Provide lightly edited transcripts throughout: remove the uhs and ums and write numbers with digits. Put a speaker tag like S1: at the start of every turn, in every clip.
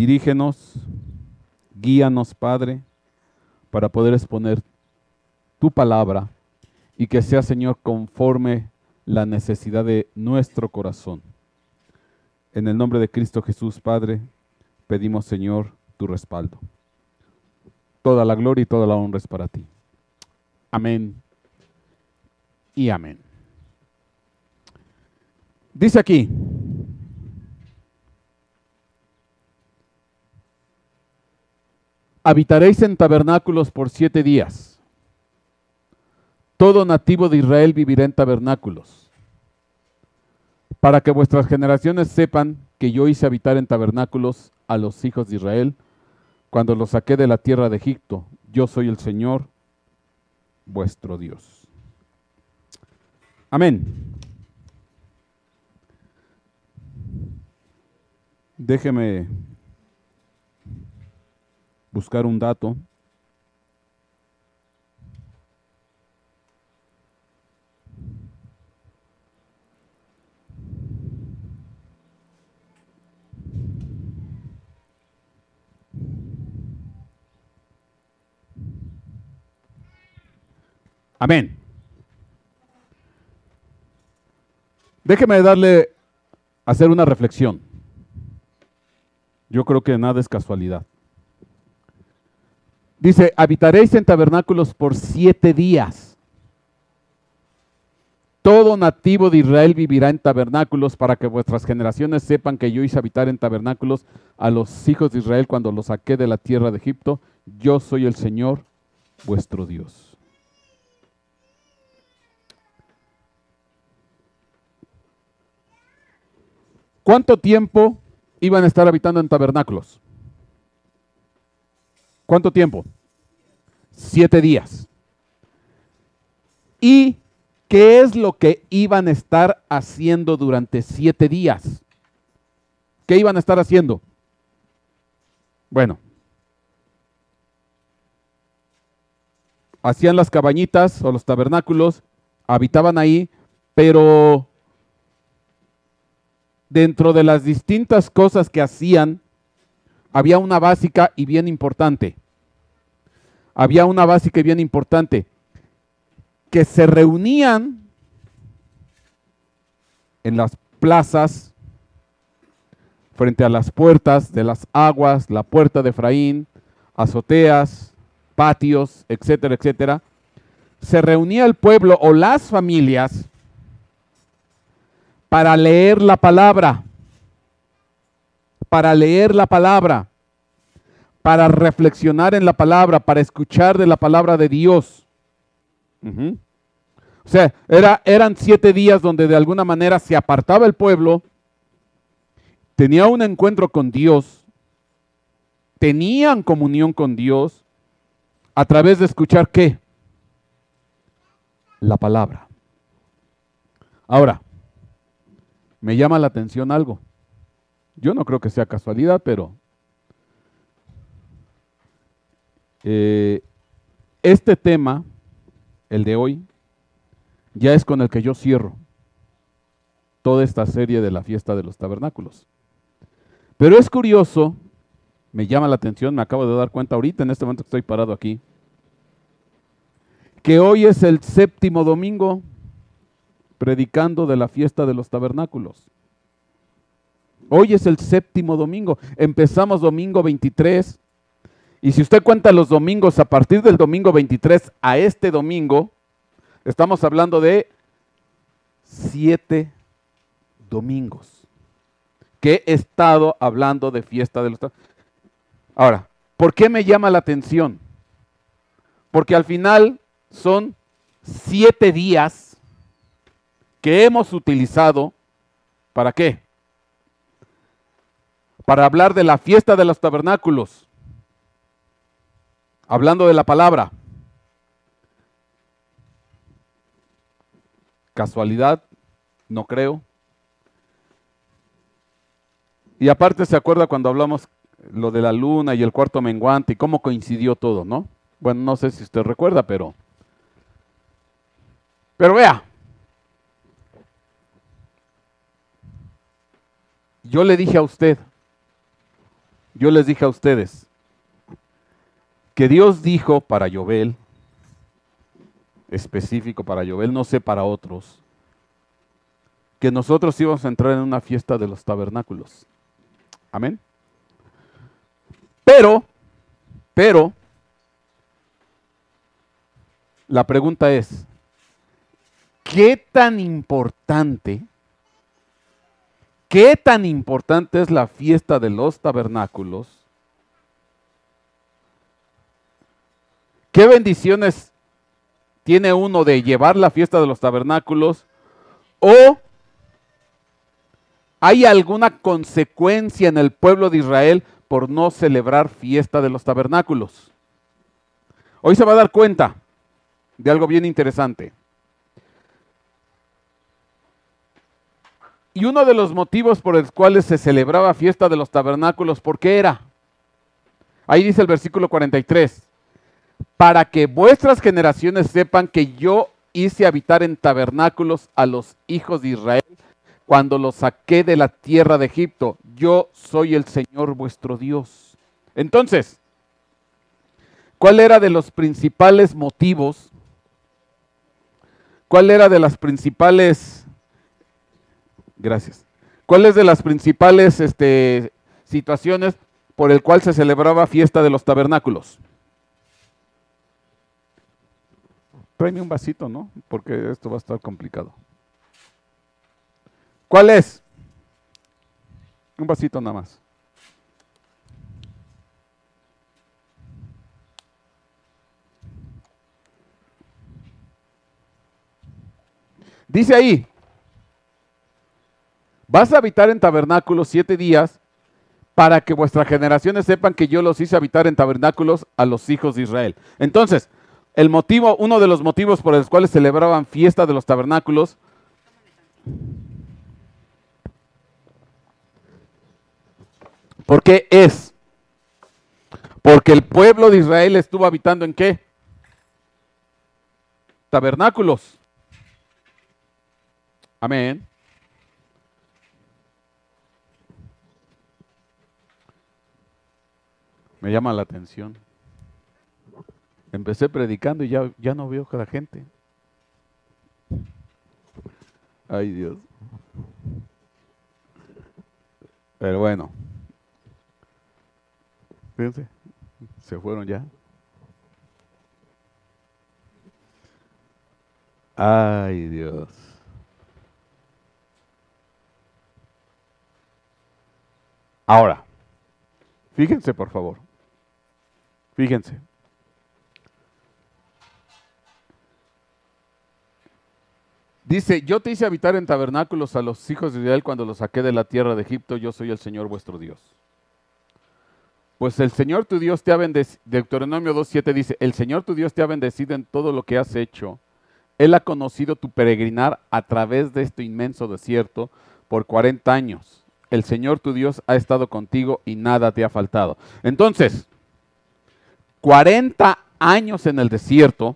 S1: Dirígenos, guíanos, Padre, para poder exponer tu palabra y que sea, Señor, conforme la necesidad de nuestro corazón. En el nombre de Cristo Jesús, Padre, pedimos, Señor, tu respaldo. Toda la gloria y toda la honra es para ti. Amén y amén. Dice aquí: habitaréis en tabernáculos por 7 días. Todo nativo de Israel vivirá en tabernáculos, para que vuestras generaciones sepan que yo hice habitar en tabernáculos a los hijos de Israel cuando los saqué de la tierra de Egipto. Yo soy el Señor, vuestro Dios. Amén. Déjeme buscar un dato. Amén. Déjeme hacer una reflexión. Yo creo que nada es casualidad. Dice: habitaréis en tabernáculos por 7 días. Todo nativo de Israel vivirá en tabernáculos, para que vuestras generaciones sepan que yo hice habitar en tabernáculos a los hijos de Israel cuando los saqué de la tierra de Egipto. Yo soy el Señor, vuestro Dios. ¿Cuánto tiempo iban a estar habitando en tabernáculos? ¿Cuánto tiempo? 7 días. ¿Y qué es lo que iban a estar haciendo durante 7 días? ¿Qué iban a estar haciendo? Bueno, hacían las cabañitas o los tabernáculos, habitaban ahí, pero dentro de las distintas cosas que hacían, había una básica y bien importante. Había una básica y bien importante, que se reunían en las plazas, frente a las puertas de las aguas, la puerta de Efraín, azoteas, patios, etcétera, etcétera. Se reunía el pueblo o las familias para leer la palabra, para reflexionar en la palabra, para escuchar de la palabra de Dios. O sea, eran 7 días donde de alguna manera se apartaba el pueblo, tenía un encuentro con Dios, tenían comunión con Dios, a través de escuchar ¿qué? La palabra. Ahora, me llama la atención algo. Yo no creo que sea casualidad, pero este tema, el de hoy, ya es con el que yo cierro toda esta serie de la fiesta de los tabernáculos. Pero es curioso, me llama la atención, me acabo de dar cuenta ahorita, en este momento que estoy parado aquí, que hoy es el 7º domingo predicando de la fiesta de los tabernáculos. Hoy es el 7º domingo, empezamos domingo 23, y si usted cuenta los domingos a partir del domingo 23 a este domingo, estamos hablando de 7 domingos que he estado hablando de fiesta de los tabernáculos. Ahora, ¿por qué me llama la atención? Porque al final son 7 días que hemos utilizado, ¿para qué? Para hablar de la fiesta de los tabernáculos, hablando de la palabra. ¿Casualidad? No creo. Y aparte se acuerda cuando hablamos lo de la luna y el cuarto menguante y cómo coincidió todo, ¿no? Bueno, no sé si usted recuerda, pero vea, yo le dije a usted yo les dije a ustedes que Dios dijo para Yobel, específico para Yobel, no sé para otros, que nosotros íbamos a entrar en una fiesta de los tabernáculos. Amén. Pero, la pregunta es, ¿qué tan importante es la fiesta de los tabernáculos? ¿Qué bendiciones tiene uno de llevar la fiesta de los tabernáculos? ¿O hay alguna consecuencia en el pueblo de Israel por no celebrar fiesta de los tabernáculos? Hoy se va a dar cuenta de algo bien interesante. Y uno de los motivos por los cuales se celebraba fiesta de los tabernáculos, ¿por qué era? Ahí dice el versículo 43, para que vuestras generaciones sepan que yo hice habitar en tabernáculos a los hijos de Israel cuando los saqué de la tierra de Egipto. Yo soy el Señor vuestro Dios. Entonces, ¿cuál era de los principales motivos? ¿Cuál era de las principales... Gracias. ¿Cuáles de las principales situaciones por el cual se celebraba fiesta de los tabernáculos? Tráeme un vasito, ¿no? Porque esto va a estar complicado. ¿Cuál es? Un vasito nada más. Dice ahí, vas a habitar en tabernáculos 7 días para que vuestras generaciones sepan que yo los hice habitar en tabernáculos a los hijos de Israel. Entonces, uno de los motivos por los cuales celebraban fiesta de los tabernáculos, ¿por qué es? Porque el pueblo de Israel estuvo habitando ¿en qué? Tabernáculos. Amén. Me llama la atención. Empecé predicando y ya no veo a la gente. Ay, Dios. Pero bueno. Fíjense, se fueron ya. Ay, Dios. Ahora, fíjense por favor. Fíjense. Dice, yo te hice habitar en tabernáculos a los hijos de Israel cuando los saqué de la tierra de Egipto, yo soy el Señor vuestro Dios. Pues el Señor tu Dios te ha bendecido, Deuteronomio 2:7 dice, el Señor tu Dios te ha bendecido en todo lo que has hecho. Él ha conocido tu peregrinar a través de este inmenso desierto por 40 años. El Señor tu Dios ha estado contigo y nada te ha faltado. Entonces, 40 años en el desierto,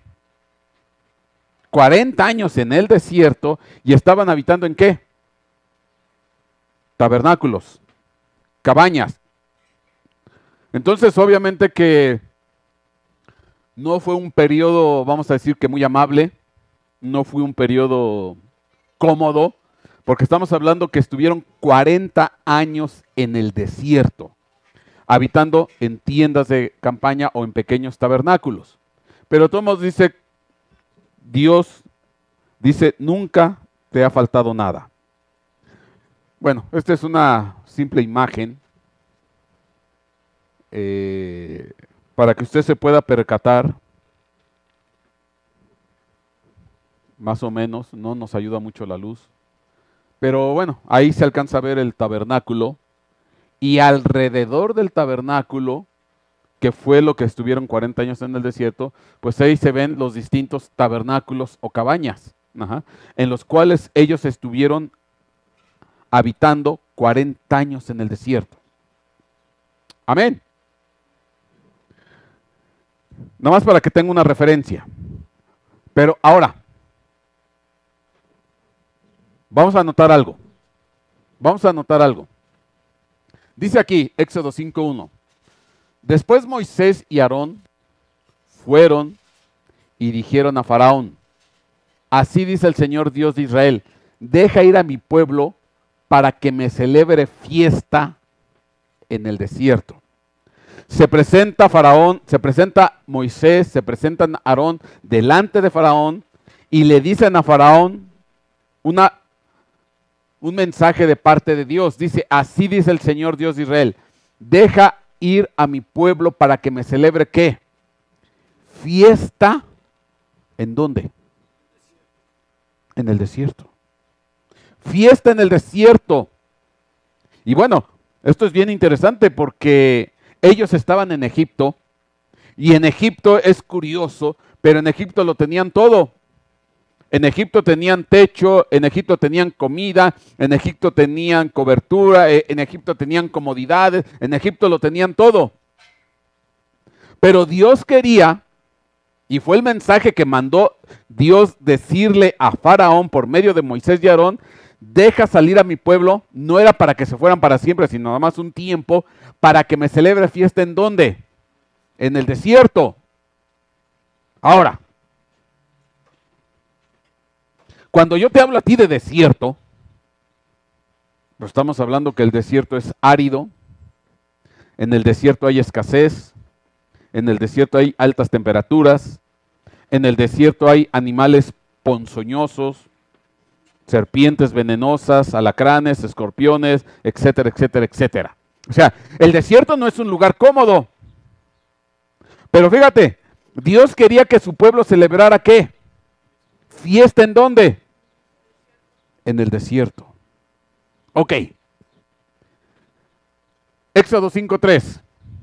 S1: 40 años en el desierto y estaban habitando ¿en qué? Tabernáculos, cabañas. Entonces, obviamente que no fue un periodo, vamos a decir que muy amable, no fue un periodo cómodo, porque estamos hablando que estuvieron 40 años en el desierto, habitando en tiendas de campaña o en pequeños tabernáculos. Pero Tomás dice, Dios dice, nunca te ha faltado nada. Bueno, esta es una simple imagen para que usted se pueda percatar, más o menos, no nos ayuda mucho la luz, pero bueno, ahí se alcanza a ver el tabernáculo y alrededor del tabernáculo, que fue lo que estuvieron 40 años en el desierto, pues ahí se ven los distintos tabernáculos o cabañas, en los cuales ellos estuvieron habitando 40 años en el desierto. Amén. Nomás para que tenga una referencia. Pero ahora, vamos a anotar algo. Vamos a anotar algo. Dice aquí, Éxodo 5:1. Después Moisés y Aarón fueron y dijeron a Faraón: así dice el Señor Dios de Israel, deja ir a mi pueblo para que me celebre fiesta en el desierto. Se presenta Faraón, se presenta Moisés, se presenta Aarón delante de Faraón y le dicen a Faraón un mensaje de parte de Dios. Dice, así dice el Señor Dios de Israel, deja ir a mi pueblo para que me celebre, ¿qué? Fiesta, ¿en dónde? En el desierto. Fiesta en el desierto. Y bueno, esto es bien interesante porque ellos estaban en Egipto, y en Egipto es curioso, pero en Egipto lo tenían todo. En Egipto tenían techo, en Egipto tenían comida, en Egipto tenían cobertura, en Egipto tenían comodidades, en Egipto lo tenían todo. Pero Dios quería, y fue el mensaje que mandó Dios decirle a Faraón por medio de Moisés y Aarón, deja salir a mi pueblo, no era para que se fueran para siempre, sino nada más un tiempo, para que me celebre fiesta ¿en dónde? En el desierto. Ahora, cuando yo te hablo a ti de desierto, pues estamos hablando que el desierto es árido, en el desierto hay escasez, en el desierto hay altas temperaturas, en el desierto hay animales ponzoñosos, serpientes venenosas, alacranes, escorpiones, etcétera, etcétera, etcétera. O sea, el desierto no es un lugar cómodo. Pero fíjate, Dios quería que su pueblo celebrara ¿qué? ¿Fiesta en dónde? En el desierto. Ok. Éxodo 5:3.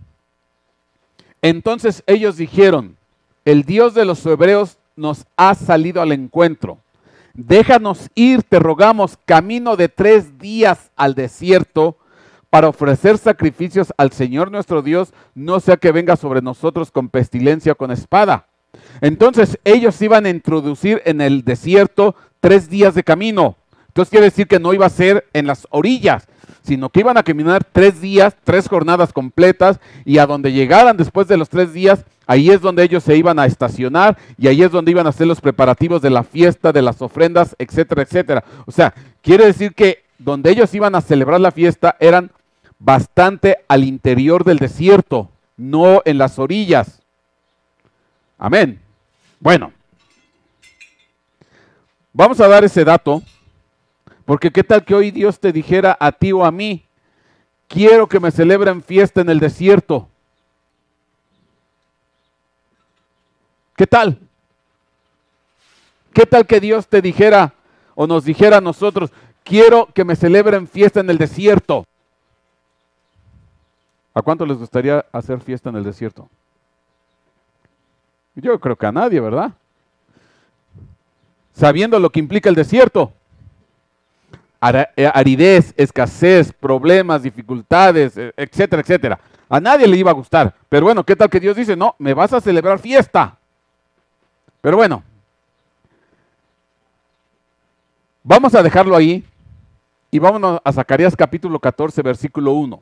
S1: Entonces ellos dijeron, el Dios de los hebreos nos ha salido al encuentro. Déjanos ir, te rogamos, camino de 3 días al desierto para ofrecer sacrificios al Señor nuestro Dios, no sea que venga sobre nosotros con pestilencia o con espada. Entonces ellos iban a introducir en el desierto 3 días de camino. Entonces quiere decir que no iba a ser en las orillas, sino que iban a caminar 3 días, 3 jornadas completas, y a donde llegaran después de los 3 días, ahí es donde ellos se iban a estacionar, y ahí es donde iban a hacer los preparativos de la fiesta, de las ofrendas, etcétera, etcétera. O sea, quiere decir que donde ellos iban a celebrar la fiesta eran bastante al interior del desierto, no en las orillas. Amén. Bueno, vamos a dar ese dato, porque qué tal que hoy Dios te dijera a ti o a mí, quiero que me celebren fiesta en el desierto. ¿Qué tal? ¿Qué tal que Dios te dijera o nos dijera a nosotros, quiero que me celebren fiesta en el desierto? ¿A cuánto les gustaría hacer fiesta en el desierto? Yo creo que a nadie, ¿verdad? Sabiendo lo que implica el desierto. Aridez, escasez, problemas, dificultades, etcétera, etcétera. A nadie le iba a gustar. Pero bueno, ¿qué tal que Dios dice, no, me vas a celebrar fiesta? Pero bueno, vamos a dejarlo ahí y vámonos a Zacarías capítulo 14, versículo 1.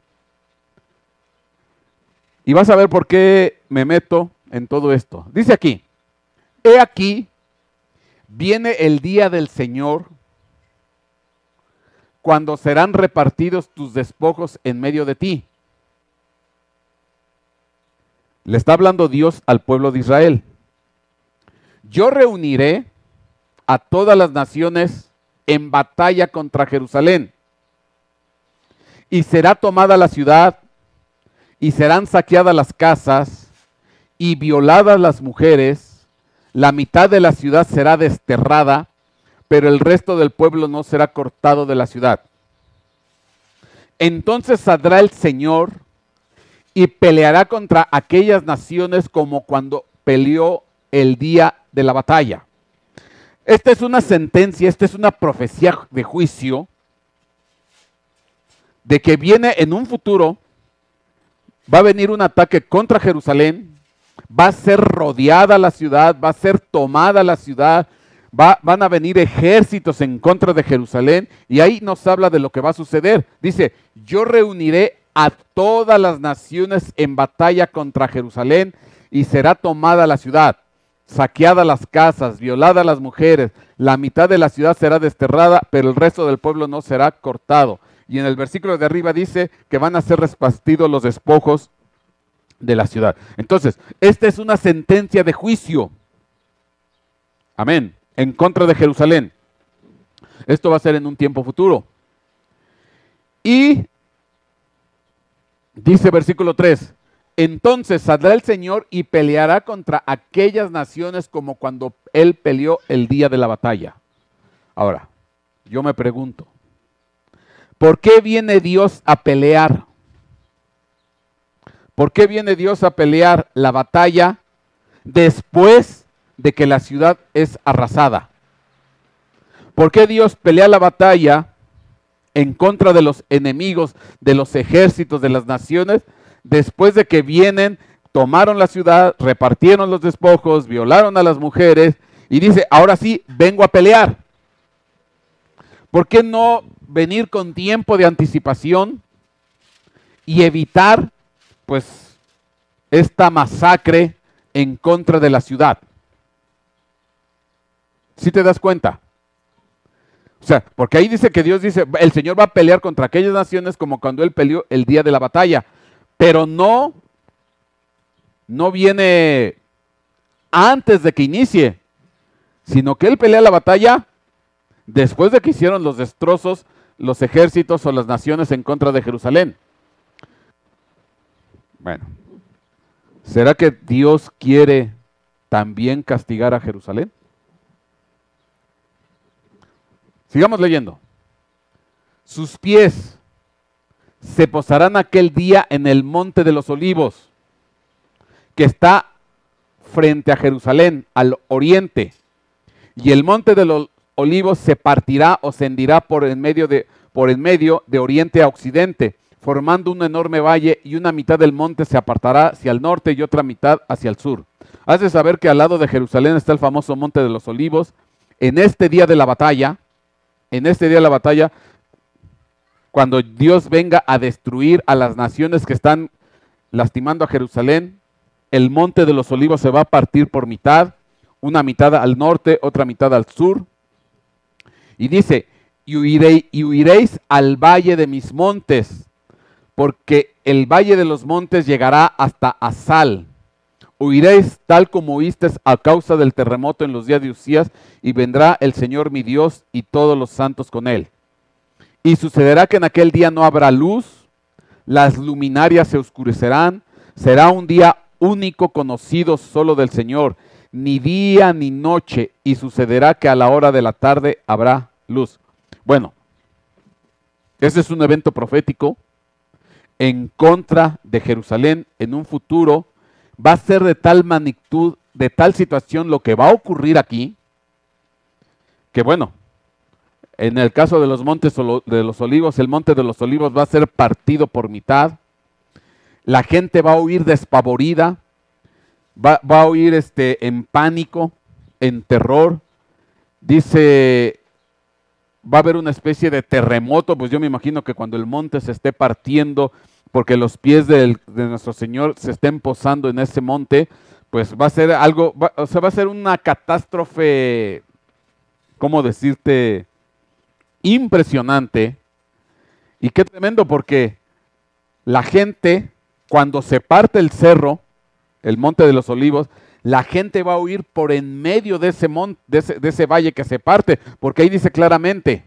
S1: Y vas a ver por qué me meto en todo esto. Dice aquí, he aquí, viene el día del Señor, cuando serán repartidos tus despojos en medio de ti. Le está hablando Dios al pueblo de Israel. Yo reuniré a todas las naciones en batalla contra Jerusalén, y será tomada la ciudad, y serán saqueadas las casas, y violadas las mujeres. La mitad de la ciudad será desterrada, pero el resto del pueblo no será cortado de la ciudad. Entonces saldrá el Señor y peleará contra aquellas naciones como cuando peleó el día de la batalla. Esta es una sentencia, esta es una profecía de juicio de que viene en un futuro, va a venir un ataque contra Jerusalén, va a ser rodeada la ciudad, va a ser tomada la ciudad, van a venir ejércitos en contra de Jerusalén, y ahí nos habla de lo que va a suceder. Dice, yo reuniré a todas las naciones en batalla contra Jerusalén, y será tomada la ciudad, saqueadas las casas, violadas las mujeres, la mitad de la ciudad será desterrada, pero el resto del pueblo no será cortado. Y en el versículo de arriba dice que van a ser repartidos los despojos de la ciudad. Entonces, esta es una sentencia de juicio. Amén. En contra de Jerusalén. Esto va a ser en un tiempo futuro. Y dice versículo 3, entonces saldrá el Señor y peleará contra aquellas naciones como cuando Él peleó el día de la batalla. Ahora, yo me pregunto, ¿por qué viene Dios a pelear? ¿Por qué viene Dios a pelear la batalla después de que la ciudad es arrasada? ¿Por qué Dios pelea la batalla en contra de los enemigos, de los ejércitos, de las naciones, después de que vienen, tomaron la ciudad, repartieron los despojos, violaron a las mujeres, y dice, ahora sí, vengo a pelear? ¿Por qué no venir con tiempo de anticipación y evitar, pues, esta masacre en contra de la ciudad? ¿Sí te das cuenta? O sea, porque ahí dice que Dios dice, el Señor va a pelear contra aquellas naciones como cuando Él peleó el día de la batalla. Pero no viene antes de que inicie, sino que Él pelea la batalla después de que hicieron los destrozos los ejércitos o las naciones en contra de Jerusalén. Bueno, ¿será que Dios quiere también castigar a Jerusalén? Sigamos leyendo. Sus pies se posarán aquel día en el monte de los olivos, que está frente a Jerusalén, al oriente. Y el monte de los olivos se partirá o se hendirá por en medio de oriente a occidente, formando un enorme valle, y una mitad del monte se apartará hacia el norte y otra mitad hacia el sur. Has de saber que al lado de Jerusalén está el famoso monte de los olivos. En este día de la batalla, cuando Dios venga a destruir a las naciones que están lastimando a Jerusalén, el monte de los olivos se va a partir por mitad, una mitad al norte, otra mitad al sur. Y dice, y huiréis al valle de mis montes, porque el valle de los montes llegará hasta Asal. Huiréis tal como huisteis a causa del terremoto en los días de Uzías, y vendrá el Señor mi Dios y todos los santos con él. Y sucederá que en aquel día no habrá luz, las luminarias se oscurecerán, será un día único conocido solo del Señor, ni día ni noche, y sucederá que a la hora de la tarde habrá luz. Bueno, ese es un evento profético en contra de Jerusalén en un futuro. Va a ser de tal magnitud, de tal situación lo que va a ocurrir aquí, que bueno, en el caso de los montes de los olivos, el monte de los olivos va a ser partido por mitad. La gente va a huir despavorida, va a huir en pánico, en terror. Dice, va a haber una especie de terremoto, pues yo me imagino que cuando el monte se esté partiendo, porque los pies de nuestro Señor se estén posando en ese monte, pues va a ser algo, va a ser una catástrofe, ¿cómo decirte? Impresionante. Y qué tremendo, porque la gente, cuando se parte el cerro, el monte de los olivos, la gente va a huir por en medio de ese monte, de ese valle que se parte, porque ahí dice claramente,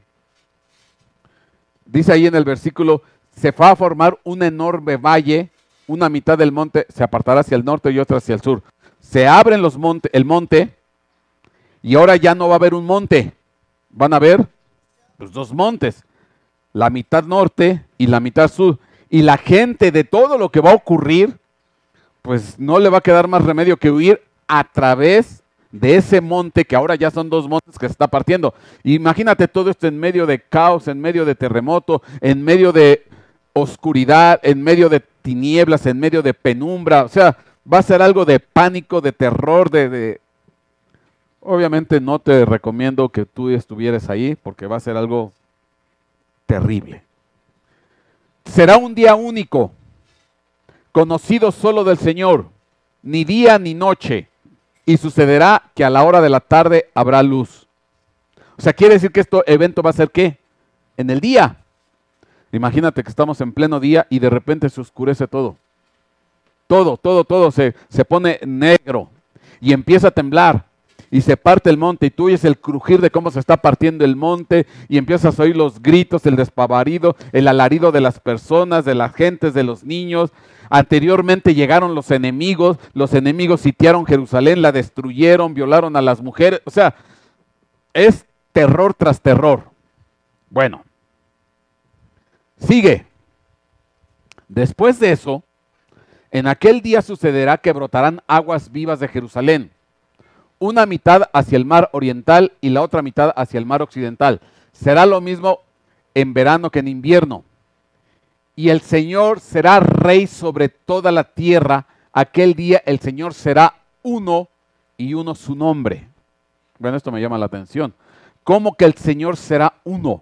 S1: dice ahí en el versículo, se va a formar un enorme valle, una mitad del monte se apartará hacia el norte y otra hacia el sur. Se abren el monte, y ahora ya no va a haber un monte, van a haber los dos montes, la mitad norte y la mitad sur. Y la gente, de todo lo que va a ocurrir, pues no le va a quedar más remedio que huir a través de ese monte, que ahora ya son dos montes que se está partiendo. Imagínate todo esto en medio de caos, en medio de terremoto, en medio de oscuridad, en medio de tinieblas, en medio de penumbra. O sea, va a ser algo de pánico, de terror, Obviamente no te recomiendo que tú estuvieras ahí, porque va a ser algo terrible. Será un día único, conocido solo del Señor, ni día ni noche, y sucederá que a la hora de la tarde habrá luz. O sea, quiere decir que este evento va a ser ¿qué? En el día. Imagínate que estamos en pleno día y de repente se oscurece todo. Todo se pone negro y empieza a temblar y se parte el monte y tú oyes el crujir de cómo se está partiendo el monte y empiezas a oír los gritos, el despavorido, el alarido de las personas, de las gentes, de los niños. Anteriormente llegaron los enemigos sitiaron Jerusalén, la destruyeron, violaron a las mujeres. O sea, es terror tras terror. Bueno, sigue. Después de eso, en aquel día sucederá que brotarán aguas vivas de Jerusalén, una mitad hacia el mar oriental y la otra mitad hacia el mar occidental. Será lo mismo en verano que en invierno. Y el Señor será rey sobre toda la tierra. Aquel día el Señor será uno y uno su nombre. Bueno, esto me llama la atención. ¿Cómo que el Señor será uno?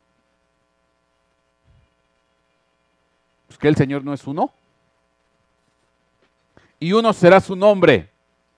S1: Pues que el Señor no es uno. Y uno será su nombre.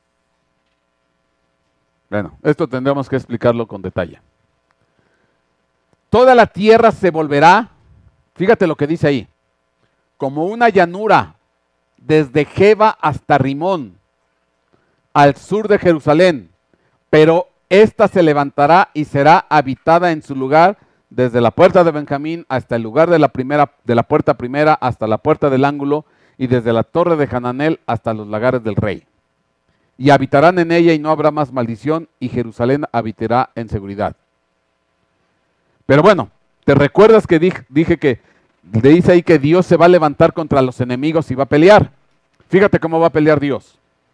S1: Bueno, esto tendremos que explicarlo con detalle. Toda la tierra se volverá, fíjate lo que dice ahí, como una llanura desde Geba hasta Rimón, al sur de Jerusalén, pero ésta se levantará y será habitada en su lugar desde la puerta de Benjamín hasta el lugar de la puerta primera hasta la puerta del ángulo y desde la torre de Hananel hasta los lagares del rey. Y habitarán en ella y no habrá más maldición y Jerusalén habitará en seguridad. Pero bueno, ¿te recuerdas que dije que dice ahí que Dios se va a levantar contra los enemigos y va a pelear? Fíjate cómo va a pelear Dios.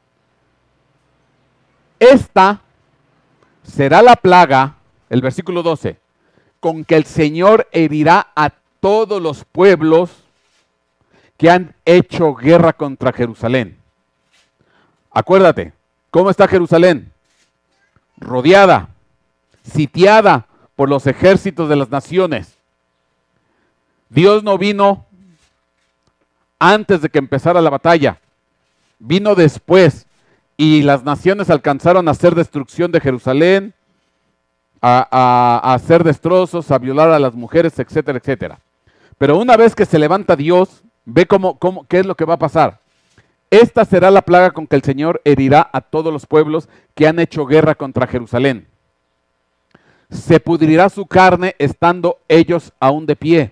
S1: Esta será la plaga, el versículo 12, con que el Señor herirá a todos los pueblos que han hecho guerra contra Jerusalén. Acuérdate, ¿cómo está Jerusalén? Rodeada, sitiada por los ejércitos de las naciones. Dios no vino antes de que empezara la batalla, vino después y las naciones alcanzaron a hacer destrucción de Jerusalén, a hacer destrozos, a violar a las mujeres, etcétera, etcétera. Pero una vez que se levanta Dios, ve qué es lo que va a pasar. Esta será la plaga con que el Señor herirá a todos los pueblos que han hecho guerra contra Jerusalén. Se pudrirá su carne estando ellos aún de pie.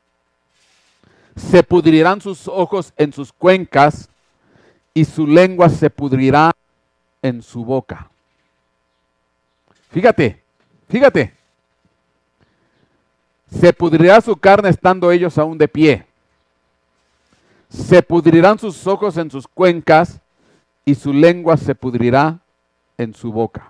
S1: Se pudrirán sus ojos en sus cuencas y su lengua se pudrirá en su boca. Fíjate. Se pudrirá su carne estando ellos aún de pie. Se pudrirán sus ojos en sus cuencas y su lengua se pudrirá en su boca.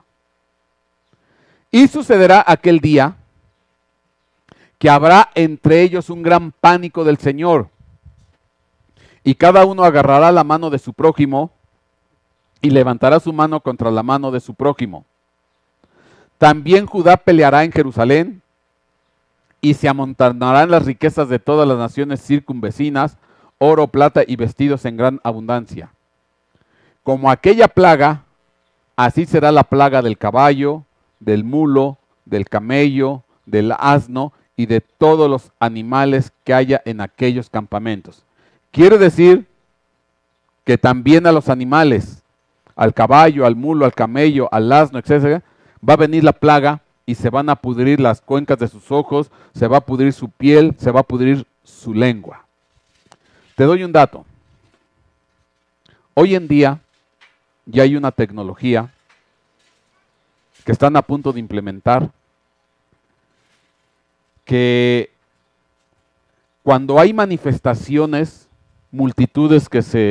S1: Y sucederá aquel día que habrá entre ellos un gran pánico del Señor, y cada uno agarrará la mano de su prójimo y levantará su mano contra la mano de su prójimo. También Judá peleará en Jerusalén y se amontonarán las riquezas de todas las naciones circunvecinas, oro, plata y vestidos en gran abundancia. Como aquella plaga, así será la plaga del caballo, del mulo, del camello, del asno y de todos los animales que haya en aquellos campamentos. Quiere decir que también a los animales, al caballo, al mulo, al camello, al asno, etc., va a venir la plaga y se van a pudrir las cuencas de sus ojos, se va a pudrir su piel, se va a pudrir su lengua. Te doy un dato. Hoy en día ya hay una tecnología que están a punto de implementar, que cuando hay manifestaciones, multitudes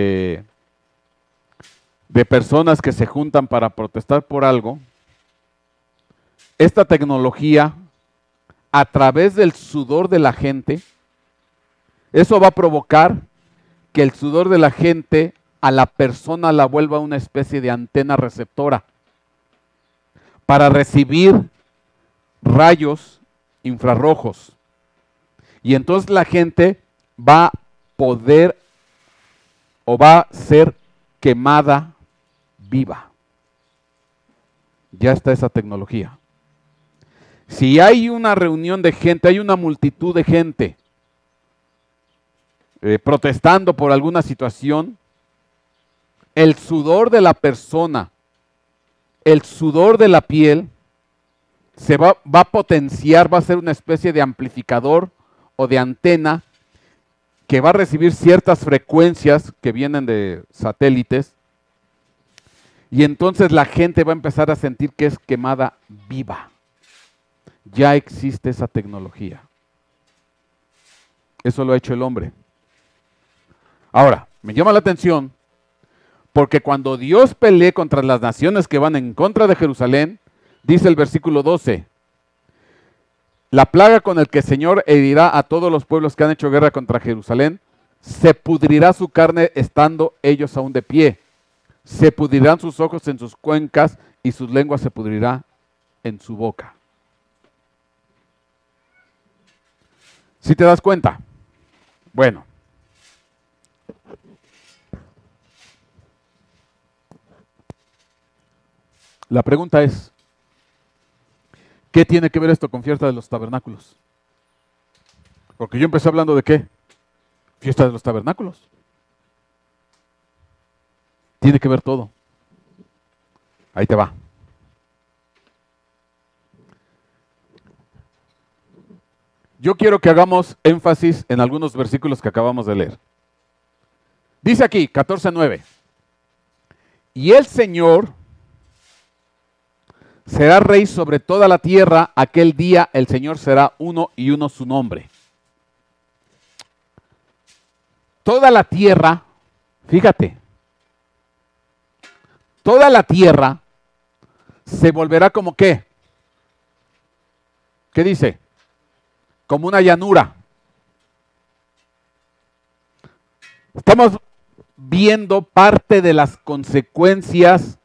S1: de personas que se juntan para protestar por algo, esta tecnología, a través del sudor de la gente, eso va a provocar que el sudor de la gente a la persona la vuelva una especie de antena receptora para recibir rayos infrarrojos. Y entonces la gente va a poder o va a ser quemada viva. Ya está esa tecnología. Si hay una reunión de gente, hay una multitud de gente protestando por alguna situación, el sudor de la persona, el sudor de la piel, se va a potenciar, va a ser una especie de amplificador o de antena que va a recibir ciertas frecuencias que vienen de satélites, y entonces la gente va a empezar a sentir que es quemada viva. Ya existe esa tecnología. Eso lo ha hecho el hombre. Ahora, me llama la atención porque cuando Dios pelee contra las naciones que van en contra de Jerusalén, dice el versículo 12, la plaga con el que el Señor herirá a todos los pueblos que han hecho guerra contra Jerusalén, se pudrirá su carne estando ellos aún de pie. Se pudrirán sus ojos en sus cuencas y sus lenguas se pudrirá en su boca. ¿Sí te das cuenta? Bueno. La pregunta es, ¿qué tiene que ver esto con fiesta de los tabernáculos? Porque yo empecé hablando de ¿qué? Fiesta de los tabernáculos. Tiene que ver todo. Ahí te va. Yo quiero que hagamos énfasis en algunos versículos que acabamos de leer. Dice aquí, 14:9. Y el Señor será rey sobre toda la tierra, aquel día el Señor será uno y uno su nombre. Toda la tierra, fíjate, toda la tierra se volverá como ¿qué? ¿Qué dice? Como una llanura. Estamos viendo parte de las consecuencias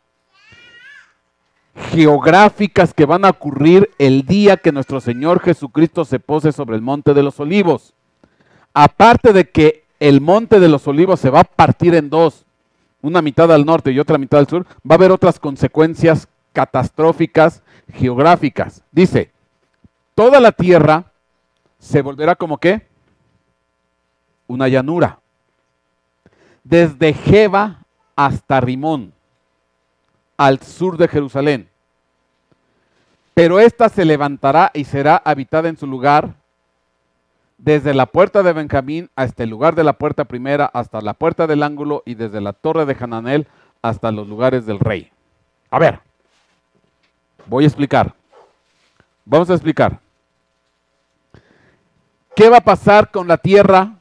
S1: geográficas que van a ocurrir el día que nuestro Señor Jesucristo se pose sobre el Monte de los Olivos. Aparte de que el Monte de los Olivos se va a partir en dos, una mitad al norte y otra mitad al sur, va a haber otras consecuencias catastróficas geográficas. Dice, toda la tierra se volverá como ¿qué? Una llanura. Desde Geba hasta Rimón, al sur de Jerusalén. Pero ésta se levantará y será habitada en su lugar, desde la puerta de Benjamín hasta el lugar de la puerta primera, hasta la puerta del ángulo, y desde la torre de Hananel hasta los lugares del rey. A ver, voy a explicar. Vamos a explicar. ¿Qué va a pasar con la tierra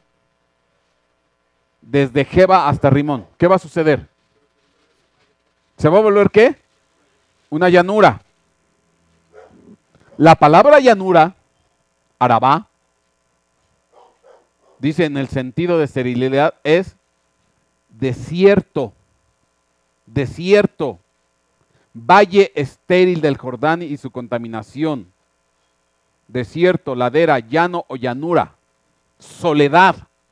S1: desde Geba hasta Rimón? ¿Qué va a suceder? ¿Se va a volver qué? Una llanura. La palabra llanura, Arabá, dice en el sentido de esterilidad, es desierto, desierto, valle estéril del Jordán y su contaminación, desierto, ladera, llano o llanura, soledad.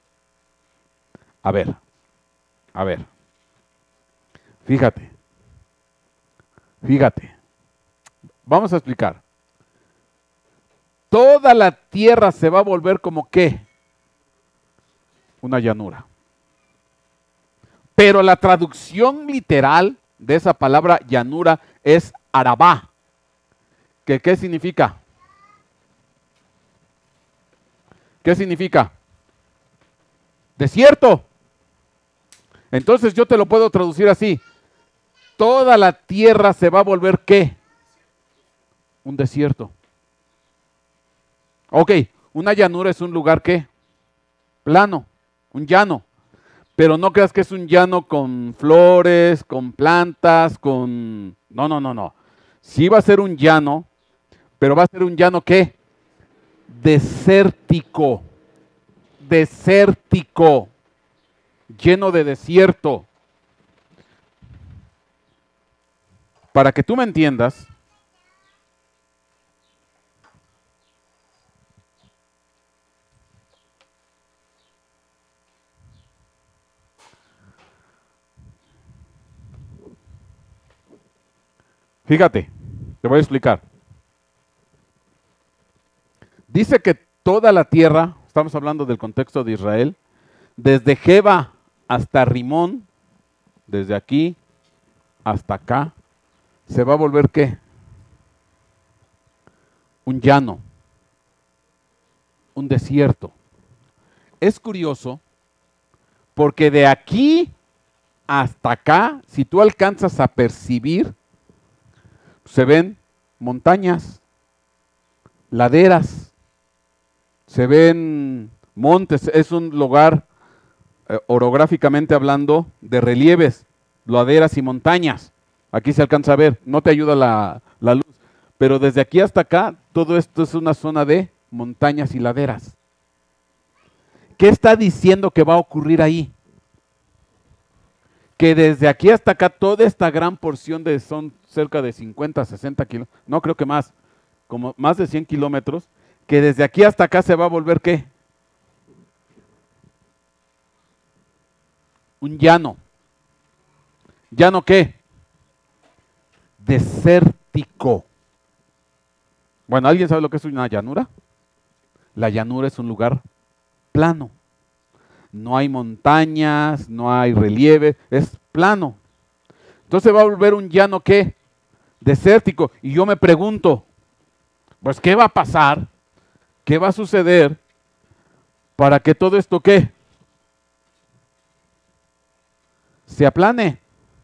S1: A ver, fíjate, vamos a explicar. Toda la tierra se va a volver como ¿qué? Una llanura. Pero la traducción literal de esa palabra llanura es Arabá. ¿Qué significa? ¿Qué significa? Desierto. Entonces yo te lo puedo traducir así. Toda la tierra se va a volver ¿qué? Un desierto. Ok, una llanura es un lugar ¿qué? Plano, un llano. Pero no creas que es un llano con flores, con plantas, con... No. Sí va a ser un llano, pero va a ser un llano ¿qué? Desértico. Desértico. Lleno de desierto. Para que tú me entiendas, Fíjate, te voy a explicar. Dice que toda la tierra, estamos hablando del contexto de Israel, desde Geba hasta Rimón, desde aquí hasta acá, se va a volver ¿qué? Un llano, un desierto. Es curioso porque de aquí hasta acá, si tú alcanzas a percibir, se ven montañas, laderas, se ven montes, es un lugar orográficamente hablando de relieves, laderas y montañas. Aquí se alcanza a ver, no te ayuda la luz, pero desde aquí hasta acá todo esto es una zona de montañas y laderas. ¿Qué está diciendo que va a ocurrir ahí? Que desde aquí hasta acá toda esta gran porción son cerca de 50, 60 kilómetros, no creo que más, como más de 100 kilómetros, que desde aquí hasta acá se va a volver ¿qué? Un llano. ¿Llano qué? Desértico. Bueno, ¿alguien sabe lo que es una llanura? La llanura es un lugar plano. No hay montañas, no hay relieve, es plano. Entonces va a volver un llano ¿qué? Desértico. Y yo me pregunto, pues ¿qué va a pasar? ¿Qué va a suceder para que todo esto ¿qué? Se aplane.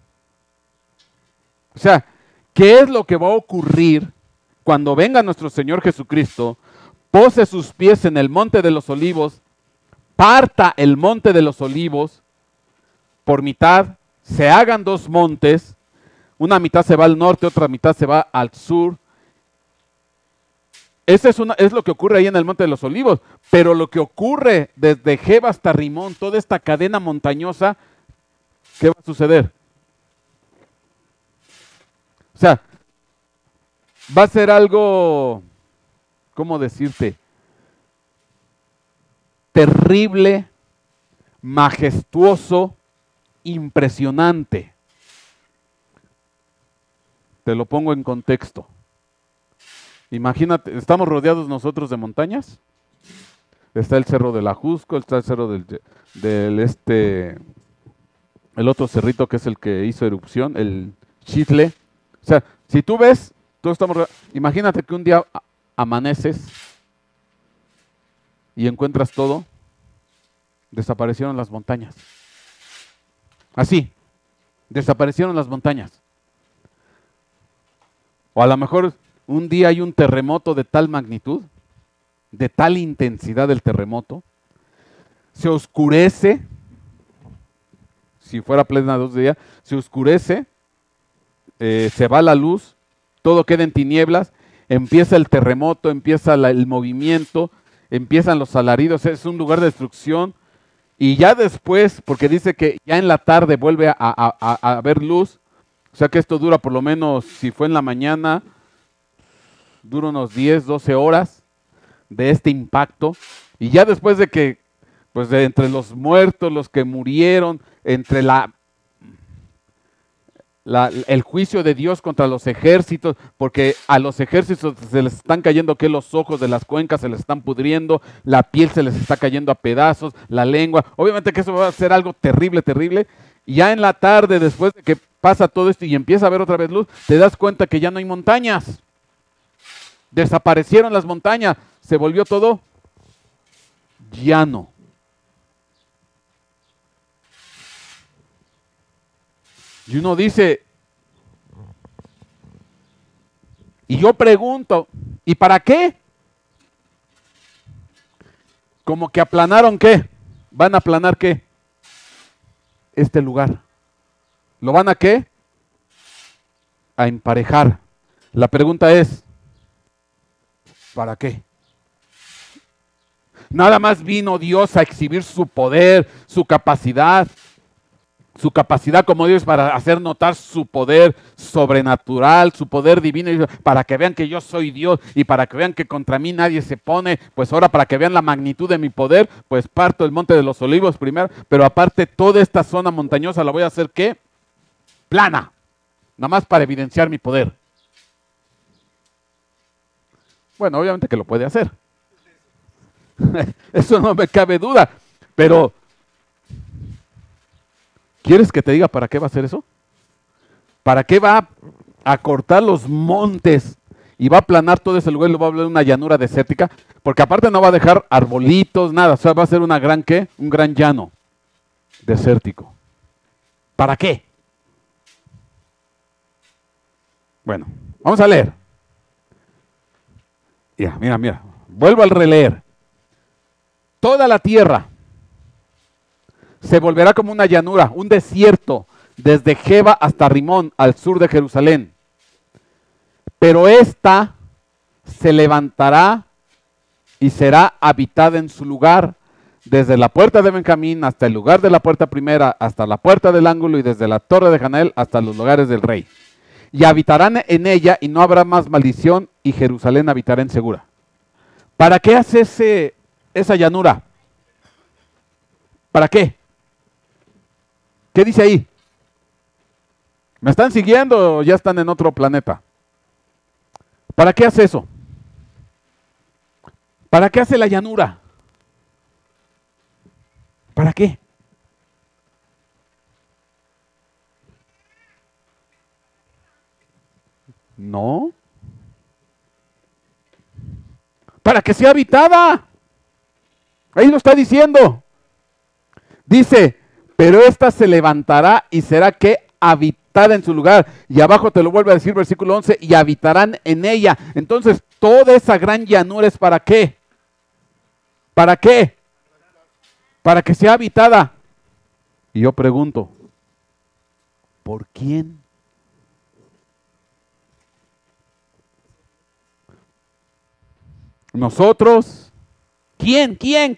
S1: O sea, ¿qué es lo que va a ocurrir cuando venga nuestro Señor Jesucristo, pose sus pies en el monte de los olivos, parta el monte de los olivos por mitad, se hagan dos montes, una mitad se va al norte, otra mitad se va al sur? Ese es lo que ocurre ahí en el monte de los olivos, pero lo que ocurre desde Geba hasta Rimón, toda esta cadena montañosa, ¿qué va a suceder? O sea, va a ser algo, ¿cómo decirte? Terrible, majestuoso, impresionante. Te lo pongo en contexto. Imagínate, estamos rodeados nosotros de montañas. Está el cerro del Ajusco, está el cerro el otro cerrito que es el que hizo erupción, el Chitle. O sea, si tú ves, imagínate que un día amaneces y encuentras todo, desaparecieron las montañas. Así, desaparecieron las montañas. O a lo mejor un día hay un terremoto de tal magnitud, de tal intensidad del terremoto, se oscurece, si fuera plena luz de día, se oscurece, se va la luz, todo queda en tinieblas, empieza el terremoto, empieza el movimiento, empiezan los alaridos, es un lugar de destrucción. Y ya después, porque dice que ya en la tarde vuelve a haber luz, o sea que esto dura por lo menos, si fue en la mañana, dura unos 10, 12 horas de este impacto. Y ya después de que, pues de entre los muertos, los que murieron, entre el juicio de Dios contra los ejércitos, porque a los ejércitos se les están cayendo que los ojos de las cuencas se les están pudriendo, la piel se les está cayendo a pedazos, la lengua. Obviamente que eso va a ser algo terrible, terrible. Y ya en la tarde, después de que pasa todo esto y empieza a ver otra vez luz, te das cuenta que ya no hay montañas. Desaparecieron las montañas, se volvió todo llano. Y uno dice, y yo pregunto, ¿y para qué? Como que aplanaron ¿qué? ¿Van a aplanar qué? Este lugar. ¿Lo van a qué? A emparejar. La pregunta es, ¿para qué? Nada más vino Dios a exhibir su poder, su capacidad como Dios para hacer notar su poder sobrenatural, su poder divino, para que vean que yo soy Dios y para que vean que contra mí nadie se pone. Pues ahora para que vean la magnitud de mi poder, pues parto el monte de los olivos primero, pero aparte toda esta zona montañosa la voy a hacer ¿qué? Plana, nada más para evidenciar mi poder. Bueno, obviamente que lo puede hacer. Eso no me cabe duda. Pero, ¿quieres que te diga para qué va a hacer eso? ¿Para qué va a cortar los montes y va a aplanar todo ese lugar y lo va a volver una llanura desértica? Porque aparte no va a dejar arbolitos, nada. O sea, va a ser una gran, ¿qué? Un gran llano desértico. ¿Para qué? Bueno, vamos a leer. Ya, mira. Vuelvo al releer. Toda la tierra se volverá como una llanura, un desierto, desde Geba hasta Rimón, al sur de Jerusalén. Pero ésta se levantará y será habitada en su lugar, desde la puerta de Benjamín hasta el lugar de la puerta primera, hasta la puerta del ángulo, y desde la torre de Hanel hasta los lugares del rey. Y habitarán en ella, y no habrá más maldición, y Jerusalén habitará en segura. ¿Para qué hace esa llanura? ¿Para qué? ¿Qué dice ahí? ¿Me están siguiendo o ya están en otro planeta? ¿Para qué hace eso? ¿Para qué hace la llanura? ¿Para qué? No. Para que sea habitada. Ahí lo está diciendo. Dice, pero ésta se levantará y será que habitada en su lugar. Y abajo te lo vuelve a decir, versículo 11, y habitarán en ella. Entonces, toda esa gran llanura es ¿para qué? ¿Para qué? Para que sea habitada. Y yo pregunto, ¿por quién? ¿Nosotros? ¿Quién?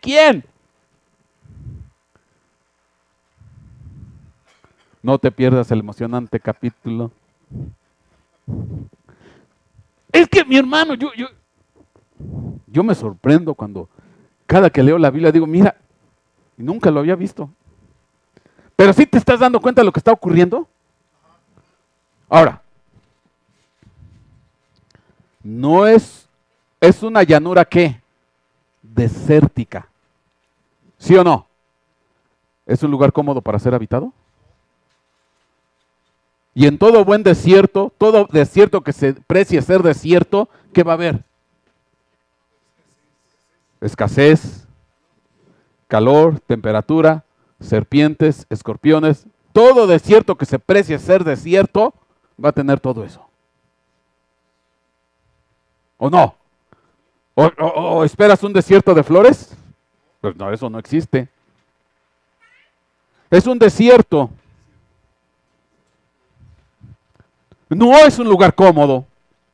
S1: No te pierdas el emocionante capítulo. Es que mi hermano, yo me sorprendo cuando cada que leo la Biblia digo, mira, nunca lo había visto. Pero sí te estás dando cuenta de lo que está ocurriendo. Ahora, no es una llanura ¿qué? Desértica. ¿Sí o no? ¿Es un lugar cómodo para ser habitado? Y en todo buen desierto, todo desierto que se precie ser desierto, ¿qué va a haber? Escasez, calor, temperatura, serpientes, escorpiones. Todo desierto que se precie ser desierto va a tener todo eso. ¿O no? ¿O esperas un desierto de flores? Pues no, eso no existe. Es un desierto. No es un lugar cómodo.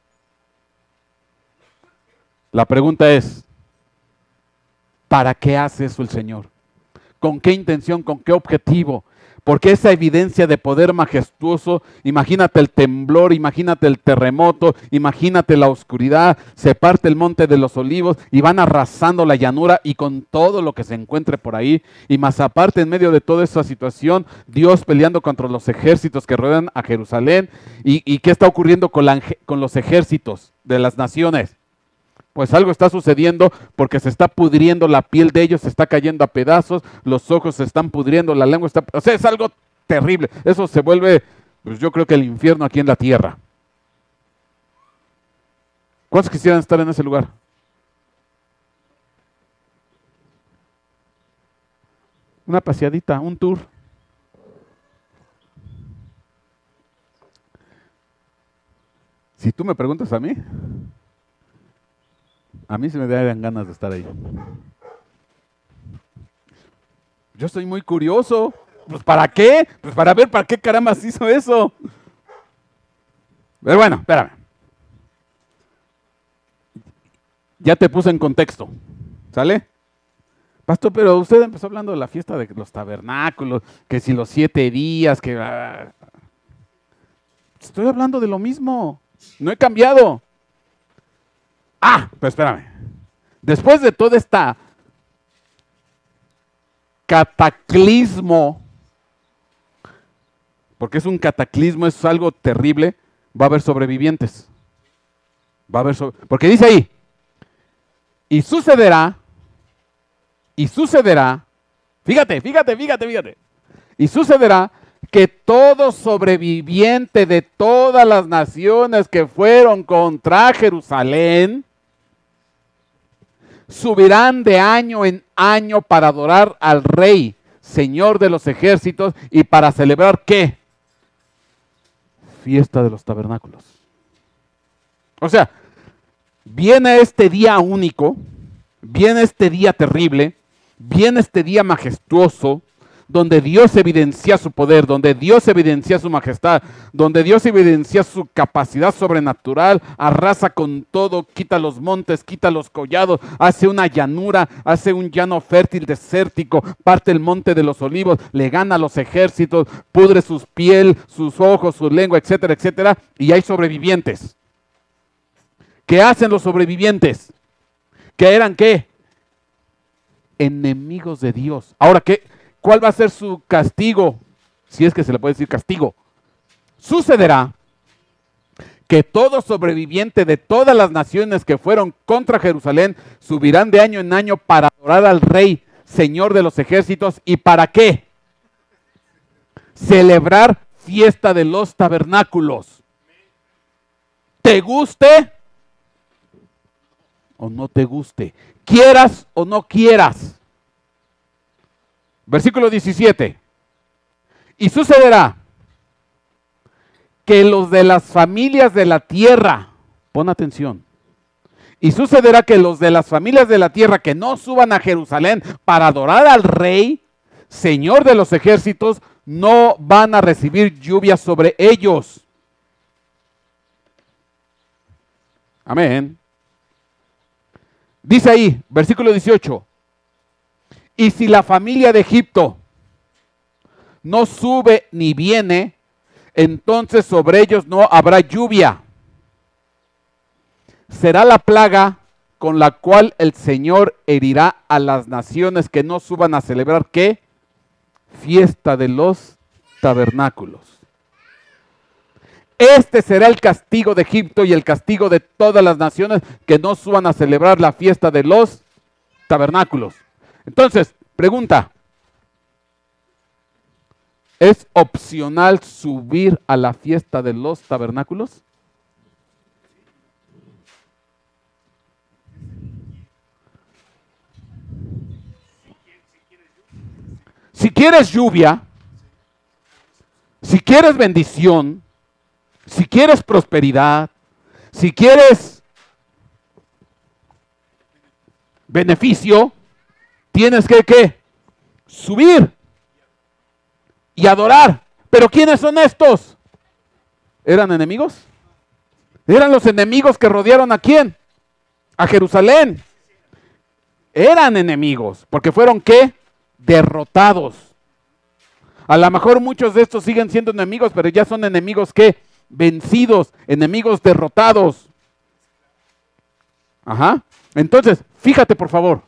S1: La pregunta es, ¿para qué hace eso el Señor? ¿Con qué intención? ¿Con qué objetivo? Porque esa evidencia de poder majestuoso, imagínate el temblor, imagínate el terremoto, imagínate la oscuridad, se parte el monte de los olivos y van arrasando la llanura y con todo lo que se encuentre por ahí. Y más aparte, en medio de toda esa situación, Dios peleando contra los ejércitos que rodean a Jerusalén. ¿Y qué está ocurriendo con los ejércitos de las naciones? Pues algo está sucediendo porque se está pudriendo la piel de ellos, se está cayendo a pedazos, los ojos se están pudriendo, la lengua está... O sea, es algo terrible. Eso se vuelve, pues yo creo que el infierno aquí en la tierra. ¿Cuántos quisieran estar en ese lugar? Una paseadita, un tour. Si tú me preguntas a mí se me darían ganas de estar ahí. Yo estoy muy curioso. Pues ¿para qué? Pues para ver para qué carambas hizo eso. Pero bueno, espérame. Ya te puse en contexto. ¿Sale? Pastor, pero usted empezó hablando de la fiesta de los tabernáculos, que si los 7 días, que... Estoy hablando de lo mismo. No he cambiado. Pues espérame. Después de toda esta cataclismo, porque es un cataclismo, es algo terrible, va a haber sobrevivientes. Porque dice ahí, Y sucederá, fíjate, y sucederá que todo sobreviviente de todas las naciones que fueron contra Jerusalén subirán de año en año para adorar al Rey, Señor de los ejércitos, y para celebrar ¿qué? Fiesta de los tabernáculos. O sea, viene este día único, viene este día terrible, viene este día majestuoso, donde Dios evidencia su poder, donde Dios evidencia su majestad, donde Dios evidencia su capacidad sobrenatural, arrasa con todo, quita los montes, quita los collados, hace una llanura, hace un llano fértil desértico, parte el monte de los olivos, le gana a los ejércitos, pudre sus piel, sus ojos, su lengua, etcétera, etcétera, y hay sobrevivientes. ¿Qué hacen los sobrevivientes? ¿Qué eran qué? Enemigos de Dios. Ahora, ¿cuál va a ser su castigo? Si es que se le puede decir castigo. Sucederá que todo sobreviviente de todas las naciones que fueron contra Jerusalén subirán de año en año para adorar al Rey, Señor de los ejércitos. ¿Y para qué? Celebrar fiesta de los tabernáculos. ¿Te guste o no te guste? ¿Quieras o no quieras? Versículo 17. Y sucederá que los de las familias de la tierra, pon atención, y sucederá que los de las familias de la tierra que no suban a Jerusalén para adorar al Rey, Señor de los ejércitos, no van a recibir lluvia sobre ellos. Amén. Dice ahí, versículo 18. Y si la familia de Egipto no sube ni viene, entonces sobre ellos no habrá lluvia. Será la plaga con la cual el Señor herirá a las naciones que no suban a celebrar ¿qué? Fiesta de los tabernáculos. Este será el castigo de Egipto y el castigo de todas las naciones que no suban a celebrar la fiesta de los tabernáculos. Entonces, pregunta, ¿es opcional subir a la fiesta de los tabernáculos? Si quieres lluvia, si quieres bendición, si quieres prosperidad, si quieres beneficio, tienes que ¿qué? Subir y adorar. ¿Pero quiénes son estos? ¿Eran enemigos? Eran los enemigos que rodearon ¿a quién? A Jerusalén. Eran enemigos, porque fueron ¿qué? Derrotados. A lo mejor muchos de estos siguen siendo enemigos, pero ya son enemigos ¿qué? Vencidos, enemigos derrotados. Ajá. Entonces, fíjate por favor.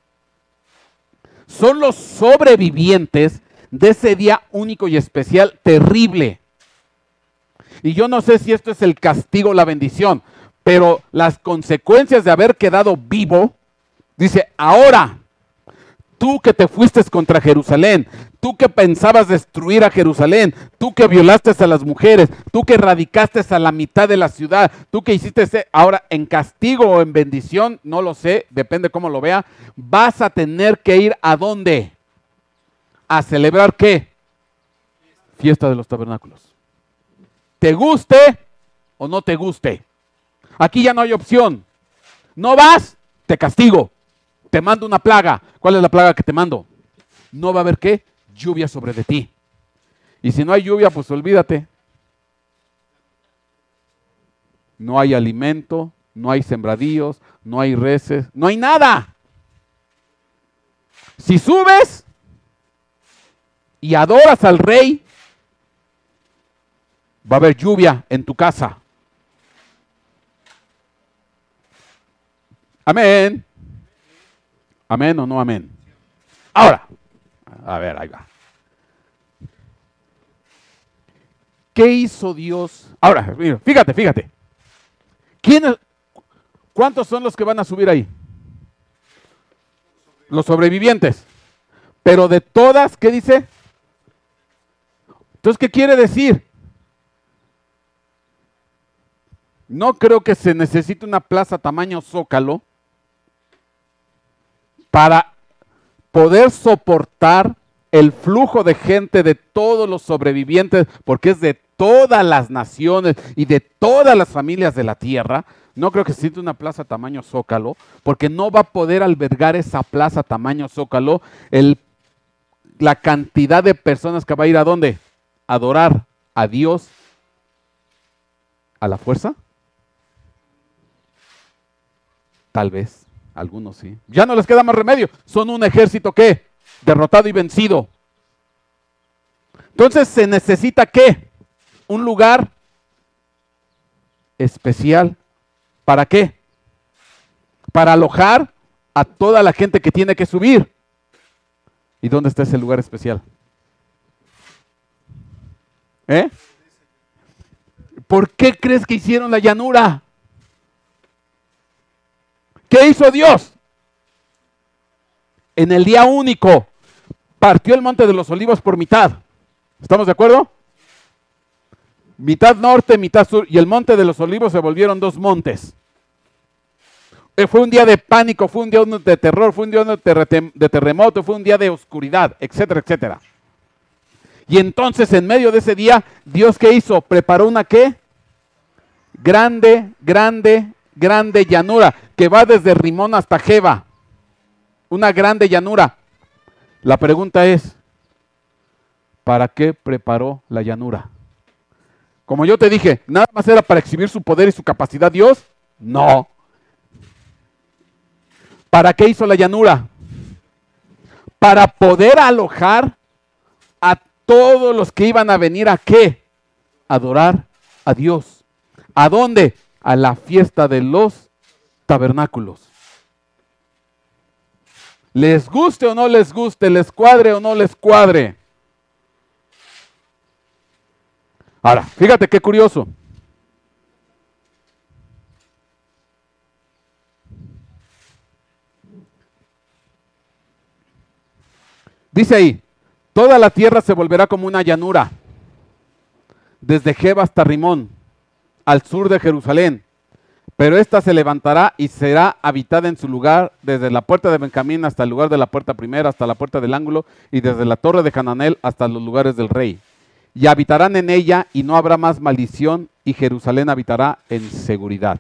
S1: Son los sobrevivientes de ese día único y especial, terrible. Y yo no sé si esto es el castigo o la bendición, pero las consecuencias de haber quedado vivo, dice, ahora, tú que te fuiste contra Jerusalén, tú que pensabas destruir a Jerusalén, tú que violaste a las mujeres, tú que erradicaste a la mitad de la ciudad, tú que hiciste ahora en castigo o en bendición, no lo sé, depende cómo lo vea, vas a tener que ir ¿a dónde? ¿A celebrar qué? Fiesta de los tabernáculos. ¿Te guste o no te guste? Aquí ya no hay opción. No vas, te castigo. Te mando una plaga. ¿Cuál es la plaga que te mando? No va a haber ¿qué? Lluvia sobre de ti. Y si no hay lluvia, pues olvídate. No hay alimento, no hay sembradíos, no hay reses, no hay nada. Si subes y adoras al Rey, va a haber lluvia en tu casa. Amén. Amén o no amén. Ahora, a ver, ahí va. ¿Qué hizo Dios? Ahora, mira, fíjate. ¿Cuántos son los que van a subir ahí? Los sobrevivientes. Pero de todas, ¿qué dice? Entonces, ¿qué quiere decir? No creo que se necesite una plaza tamaño Zócalo para poder soportar el flujo de gente de todos los sobrevivientes, porque es de todas las naciones y de todas las familias de la tierra. No creo que se necesite una plaza tamaño Zócalo, porque no va a poder albergar esa plaza tamaño Zócalo la cantidad de personas que va a ir a ¿dónde? A adorar a Dios a la fuerza. Tal vez, algunos sí. Ya no les queda más remedio. Son un ejército ¿qué? Derrotado y vencido. Entonces se necesita ¿qué? Un lugar especial. ¿Para qué? Para alojar a toda la gente que tiene que subir. ¿Y dónde está ese lugar especial? ¿Por qué crees que hicieron la llanura? ¿Qué hizo Dios? En el día único, partió el monte de los olivos por mitad. ¿Estamos de acuerdo? Mitad norte, mitad sur, y el monte de los olivos se volvieron dos montes. Fue un día de pánico, fue un día de terror, fue un día de terremoto, fue un día de oscuridad, etcétera, etcétera. Y entonces en medio de ese día, ¿Dios qué hizo? Preparó una ¿qué? Grande llanura, que va desde Rimón hasta Jeba. Una grande llanura. La pregunta es, ¿para qué preparó la llanura? Como yo te dije, ¿nada más era para exhibir su poder y su capacidad Dios? No. ¿Para qué hizo la llanura? Para poder alojar a todos los que iban a venir a ¿qué? Adorar a Dios. ¿A dónde? A la fiesta de los tabernáculos. Les guste o no les guste, les cuadre o no les cuadre. Ahora, fíjate qué curioso. Dice ahí, toda la tierra se volverá como una llanura, desde Jeba hasta Rimón, al sur de Jerusalén. Pero ésta se levantará y será habitada en su lugar, desde la puerta de Benjamín hasta el lugar de la puerta primera, hasta la puerta del ángulo, y desde la torre de Hananel hasta los lugares del rey. Y habitarán en ella, y no habrá más maldición, y Jerusalén habitará en seguridad.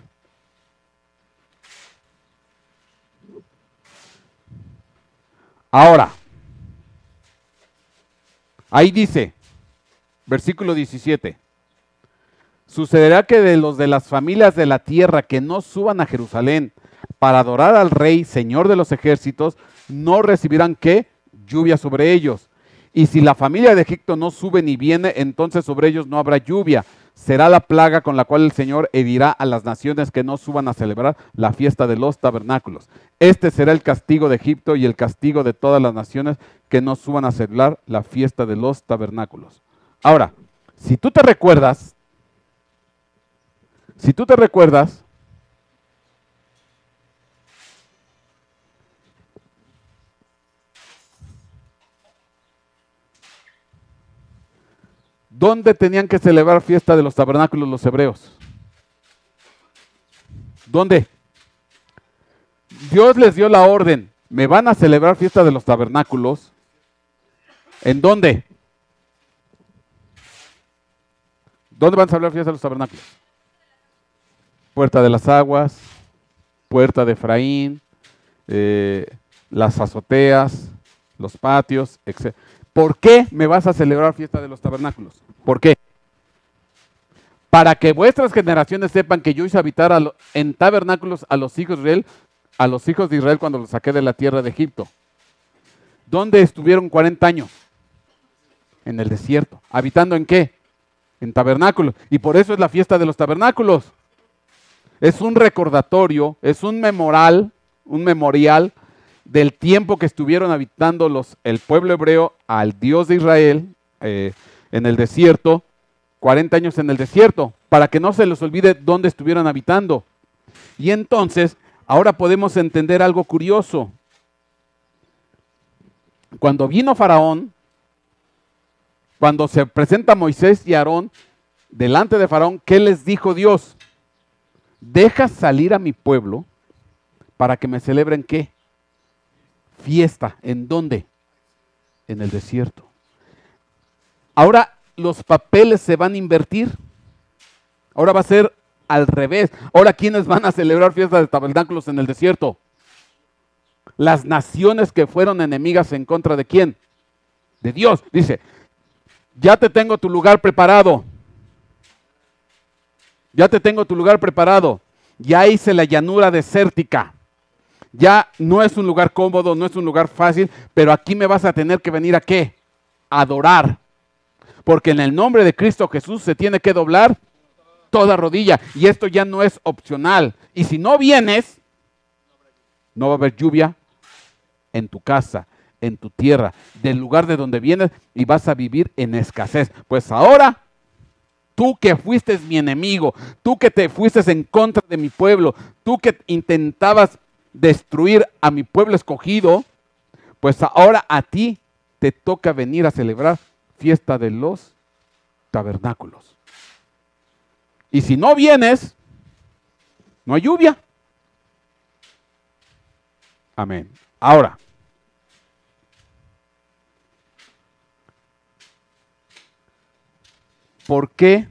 S1: Ahora, ahí dice, versículo 17. Sucederá que de los de las familias de la tierra que no suban a Jerusalén para adorar al Rey, Señor de los ejércitos, no recibirán ¿qué? Lluvia sobre ellos. Y si la familia de Egipto no sube ni viene, entonces sobre ellos no habrá lluvia. Será la plaga con la cual el Señor herirá a las naciones que no suban a celebrar la fiesta de los tabernáculos. Este será el castigo de Egipto y el castigo de todas las naciones que no suban a celebrar la fiesta de los tabernáculos. Ahora, si tú te recuerdas, ¿dónde tenían que celebrar fiesta de los tabernáculos los hebreos? ¿Dónde? Dios les dio la orden, me van a celebrar fiesta de los tabernáculos. ¿En dónde? ¿Dónde van a celebrar fiesta de los tabernáculos? Puerta de las Aguas, Puerta de Efraín, las azoteas, los patios, etc. ¿Por qué me vas a celebrar fiesta de los tabernáculos? ¿Por qué? Para que vuestras generaciones sepan que yo hice habitar en tabernáculos a los hijos de Israel cuando los saqué de la tierra de Egipto. ¿Dónde estuvieron 40 años? En el desierto. ¿Habitando en qué? En tabernáculos. Y por eso es la fiesta de los tabernáculos. Es un recordatorio, es un memorial del tiempo que estuvieron habitando el pueblo hebreo al Dios de Israel en el desierto, 40 años en el desierto, para que no se les olvide dónde estuvieron habitando. Y entonces, ahora podemos entender algo curioso. Cuando vino Faraón, cuando se presenta Moisés y Aarón delante de Faraón, ¿qué les dijo Dios? Deja salir a mi pueblo para que me celebren ¿qué? Fiesta. ¿En dónde? En el desierto. Ahora los papeles se van a invertir. Ahora va a ser al revés. Ahora, ¿quiénes van a celebrar fiestas de tabernáculos en el desierto? Las naciones que fueron enemigas en contra de ¿quién? De Dios. Dice, ya te tengo tu lugar preparado. Ya te tengo tu lugar preparado. Ya hice la llanura desértica. Ya no es un lugar cómodo, no es un lugar fácil, pero aquí me vas a tener que venir ¿a qué? A adorar. Porque en el nombre de Cristo Jesús se tiene que doblar toda rodilla. Y esto ya no es opcional. Y si no vienes, no va a haber lluvia en tu casa, en tu tierra, del lugar de donde vienes, y vas a vivir en escasez. Pues ahora, tú que fuiste mi enemigo, tú que te fuiste en contra de mi pueblo, tú que intentabas destruir a mi pueblo escogido, pues ahora a ti te toca venir a celebrar fiesta de los tabernáculos. Y si no vienes, no hay lluvia. Amén. Ahora, ¿por qué,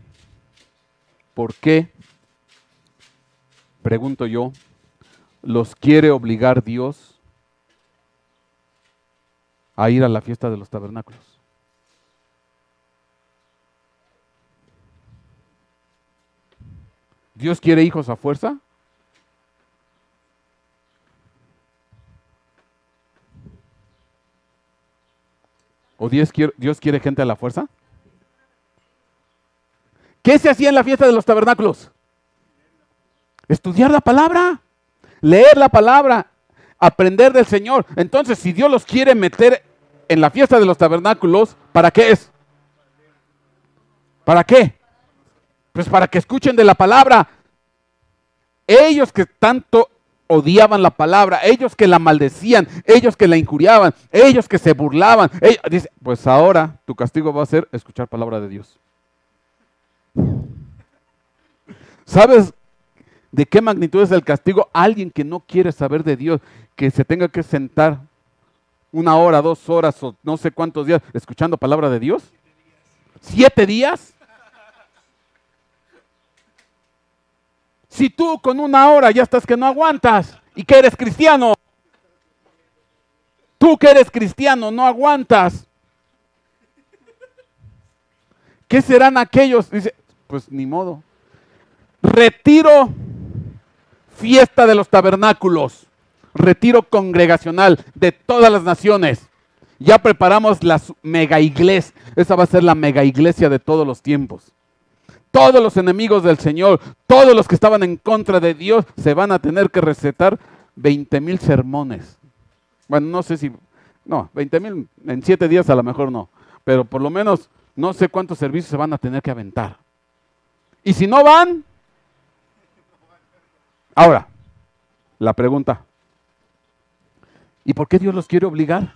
S1: pregunto yo, los quiere obligar Dios a ir a la fiesta de los tabernáculos? ¿Dios quiere hijos a fuerza? ¿O Dios quiere gente a la fuerza? ¿Qué se hacía en la fiesta de los tabernáculos? Estudiar la palabra, leer la palabra, aprender del Señor. Entonces, si Dios los quiere meter en la fiesta de los tabernáculos, ¿para qué es? ¿Para qué? Pues para que escuchen de la palabra. Ellos que tanto odiaban la palabra, ellos que la maldecían, ellos que la injuriaban, ellos que se burlaban, dice, pues ahora tu castigo va a ser escuchar palabra de Dios. ¿Sabes de qué magnitud es el castigo? Alguien que no quiere saber de Dios, que se tenga que sentar 1 hora, 2 horas o no sé cuántos días escuchando palabra de Dios. 7 días. Si tú con 1 hora ya estás que no aguantas y que eres cristiano. Tú que eres cristiano no aguantas. ¿Qué serán aquellos? Dice, pues ni modo. Retiro, fiesta de los tabernáculos, retiro congregacional de todas las naciones. Ya preparamos la mega iglesia. Esa va a ser la mega iglesia de todos los tiempos. Todos los enemigos del Señor, todos los que estaban en contra de Dios, se van a tener que recetar 20,000 sermones. Bueno, no sé si, no, 20,000 en 7 días a lo mejor no, pero por lo menos no sé cuántos servicios se van a tener que aventar. Y si no van, ahora, la pregunta, ¿y por qué Dios los quiere obligar?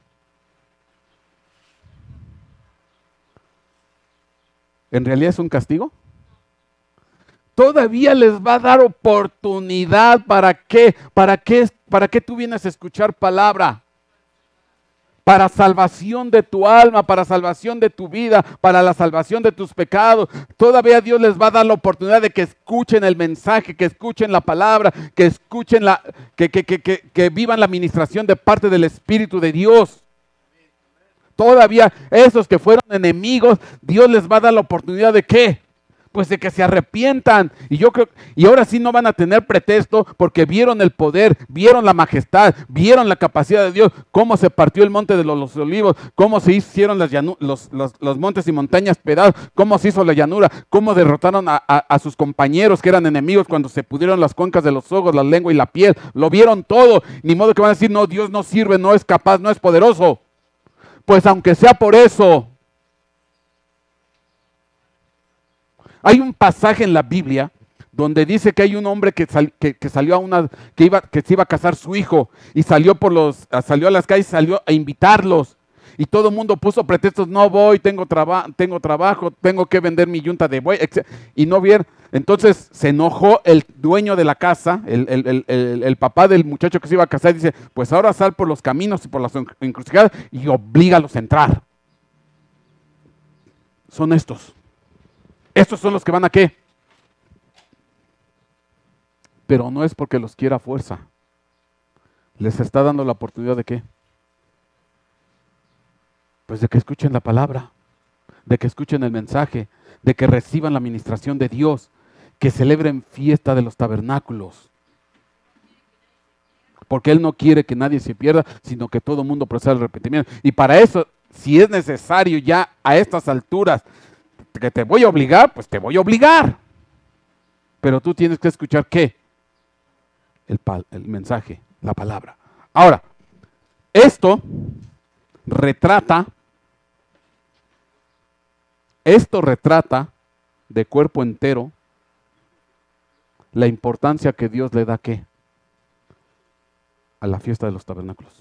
S1: ¿En realidad es un castigo? Todavía les va a dar oportunidad. ¿Para qué? ¿Para qué tú vienes a escuchar palabra? Para salvación de tu alma, para salvación de tu vida, para la salvación de tus pecados. Todavía Dios les va a dar la oportunidad de que escuchen el mensaje, que escuchen la palabra, que escuchen que vivan la administración de parte del Espíritu de Dios. Todavía esos que fueron enemigos, Dios les va a dar la oportunidad de ¿qué? Pues de que se arrepientan. Y yo creo, y ahora sí no van a tener pretexto porque vieron el poder, vieron la majestad, vieron la capacidad de Dios, cómo se partió el monte de los olivos, cómo se hicieron los montes y montañas pedazos, cómo se hizo la llanura, cómo derrotaron a sus compañeros que eran enemigos cuando se pudieron las cuencas de los ojos, la lengua y la piel. Lo vieron todo. Ni modo que van a decir, no, Dios no sirve, no es capaz, no es poderoso. Pues aunque sea por eso. Hay un pasaje en la Biblia donde dice que hay un hombre que salió que se iba a casar su hijo y salió a las calles, salió a invitarlos. Y todo el mundo puso pretextos, no voy, tengo trabajo, tengo que vender mi yunta de buey, y no vieron. Entonces se enojó el dueño de la casa, el papá del muchacho que se iba a casar, y dice, pues ahora sal por los caminos y por las encrucijadas y oblígalos a entrar. Son estos. Estos son los que van a ¿qué? Pero no es porque los quiera a fuerza. Les está dando la oportunidad de ¿qué? Pues de que escuchen la palabra, de que escuchen el mensaje, de que reciban la administración de Dios, que celebren fiesta de los tabernáculos. Porque Él no quiere que nadie se pierda, sino que todo el mundo proceda al arrepentimiento. Y para eso, si es necesario ya a estas alturas, que te voy a obligar, pues te voy a obligar. Pero tú tienes que escuchar ¿qué? El mensaje, la palabra. Ahora, esto retrata de cuerpo entero la importancia que Dios le da ¿qué? A la fiesta de los tabernáculos.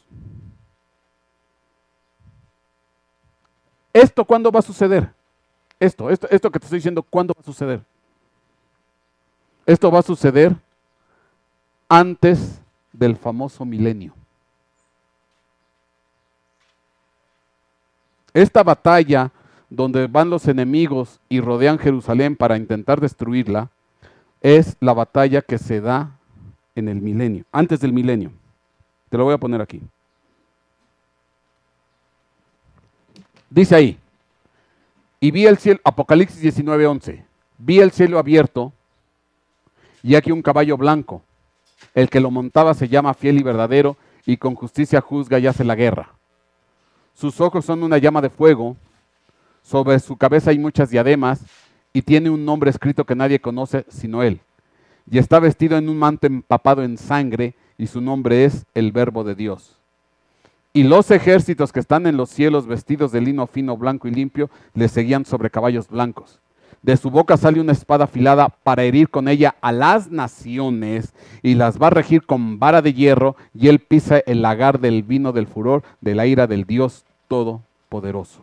S1: ¿Esto cuándo va a suceder? Esto que te estoy diciendo, ¿cuándo va a suceder? Esto va a suceder antes del famoso milenio. Esta batalla donde van los enemigos y rodean Jerusalén para intentar destruirla, es la batalla que se da en el milenio, antes del milenio. Te lo voy a poner aquí. Dice ahí, y vi el cielo, Apocalipsis 19:11, vi el cielo abierto y aquí un caballo blanco. El que lo montaba se llama Fiel y Verdadero y con justicia juzga y hace la guerra. Sus ojos son una llama de fuego, sobre su cabeza hay muchas diademas y tiene un nombre escrito que nadie conoce sino él. Y está vestido en un manto empapado en sangre y su nombre es el Verbo de Dios. Y los ejércitos que están en los cielos vestidos de lino fino, blanco y limpio, le seguían sobre caballos blancos. De su boca sale una espada afilada para herir con ella a las naciones y las va a regir con vara de hierro, y él pisa el lagar del vino del furor de la ira del Dios Todopoderoso.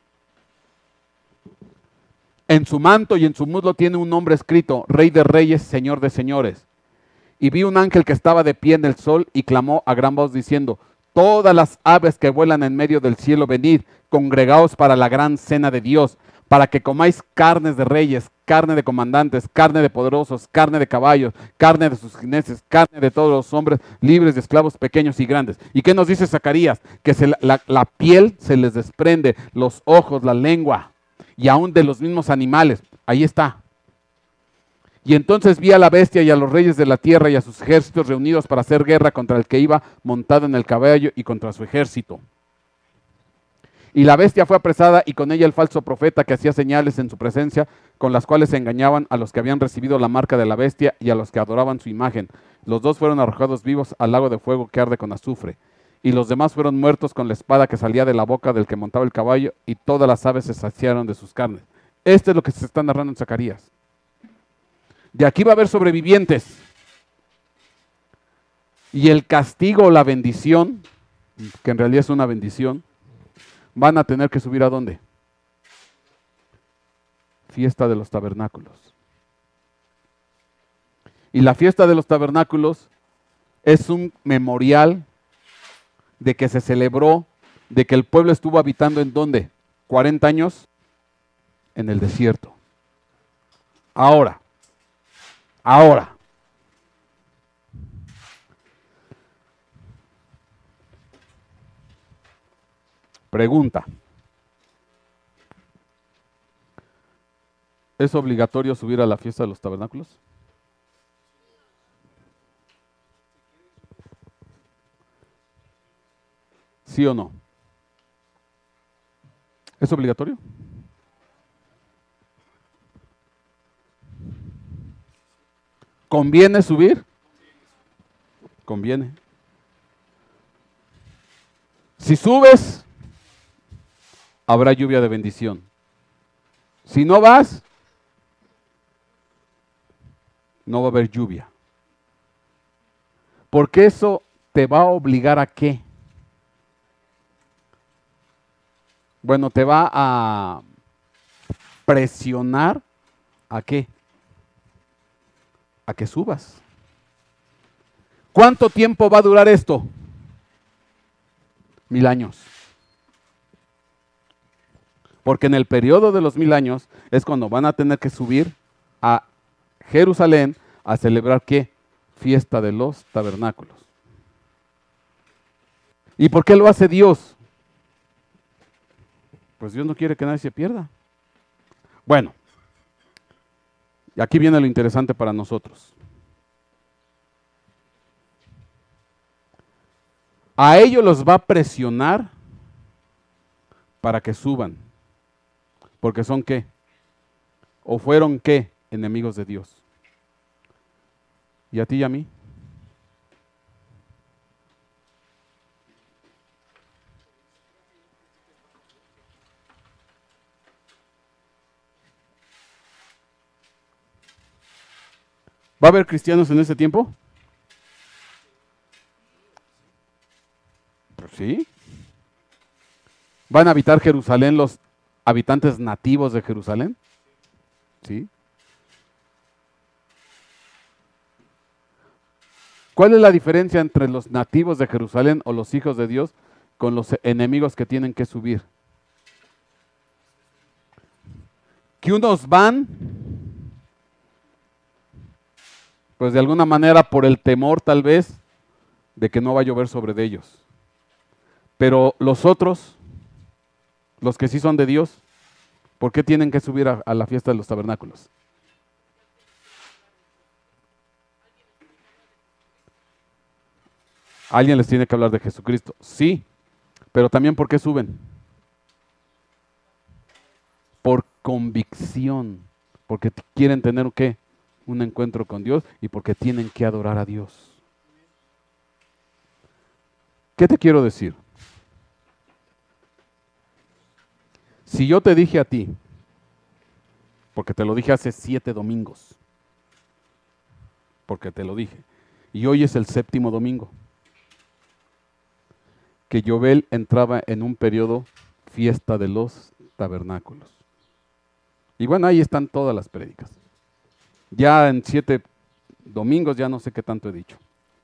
S1: En su manto y en su muslo tiene un nombre escrito, Rey de Reyes, Señor de Señores. Y vi un ángel que estaba de pie en el sol y clamó a gran voz diciendo, todas las aves que vuelan en medio del cielo, venid, congregaos para la gran cena de Dios, para que comáis carnes de reyes, carne de comandantes, carne de poderosos, carne de caballos, carne de sus jinetes, carne de todos los hombres, libres de esclavos pequeños y grandes. ¿Y qué nos dice Zacarías? Que la piel se les desprende, los ojos, la lengua, y aún de los mismos animales. Ahí está. Y entonces vi a la bestia y a los reyes de la tierra y a sus ejércitos reunidos para hacer guerra contra el que iba montado en el caballo y contra su ejército. Y la bestia fue apresada y con ella el falso profeta que hacía señales en su presencia, con las cuales se engañaban a los que habían recibido la marca de la bestia y a los que adoraban su imagen. Los dos fueron arrojados vivos al lago de fuego que arde con azufre. Y los demás fueron muertos con la espada que salía de la boca del que montaba el caballo, y todas las aves se saciaron de sus carnes. Esto es lo que se está narrando en Zacarías. De aquí va a haber sobrevivientes. Y el castigo o la bendición, que en realidad es una bendición, van a tener que subir ¿a dónde? Fiesta de los tabernáculos. Y la fiesta de los tabernáculos es un memorial de que se celebró, de que el pueblo estuvo habitando ¿en dónde? 40 años en el desierto. Ahora, pregunta. ¿Es obligatorio subir a la fiesta de los tabernáculos? ¿Sí o no? ¿Es obligatorio? ¿Conviene subir? Conviene. Si subes, habrá lluvia de bendición. Si no vas, no va a haber lluvia. Porque eso te va a obligar a qué? Bueno, te va a presionar a qué? A que subas. ¿Cuánto tiempo va a durar esto? 1000 años. Porque en el periodo de los 1000 años es cuando van a tener que subir a Jerusalén a celebrar ¿qué? Fiesta de los tabernáculos. ¿Y por qué lo hace Dios? Pues Dios no quiere que nadie se pierda. Bueno, y aquí viene lo interesante para nosotros. A ellos los va a presionar para que suban. Porque son ¿qué? ¿O fueron qué? Enemigos de Dios. ¿Y a ti y a mí? ¿Va a haber cristianos en ese tiempo? Pues sí. ¿Van a habitar Jerusalén los habitantes nativos de Jerusalén? Sí. ¿Cuál es la diferencia entre los nativos de Jerusalén o los hijos de Dios con los enemigos que tienen que subir? Que unos van, pues de alguna manera por el temor tal vez de que no va a llover sobre ellos. Pero los otros, los que sí son de Dios, ¿por qué tienen que subir a la fiesta de los tabernáculos? Alguien les tiene que hablar de Jesucristo. Sí, pero también ¿por qué suben? Por convicción, porque quieren tener ¿qué? Un encuentro con Dios y porque tienen que adorar a Dios. ¿Qué te quiero decir? Si yo te dije a ti, porque te lo dije hace 7 domingos, porque te lo dije, y hoy es el 7º domingo, que Yobel entraba en un periodo fiesta de los tabernáculos. Y bueno, ahí están todas las prédicas. Ya en 7 domingos ya no sé qué tanto he dicho.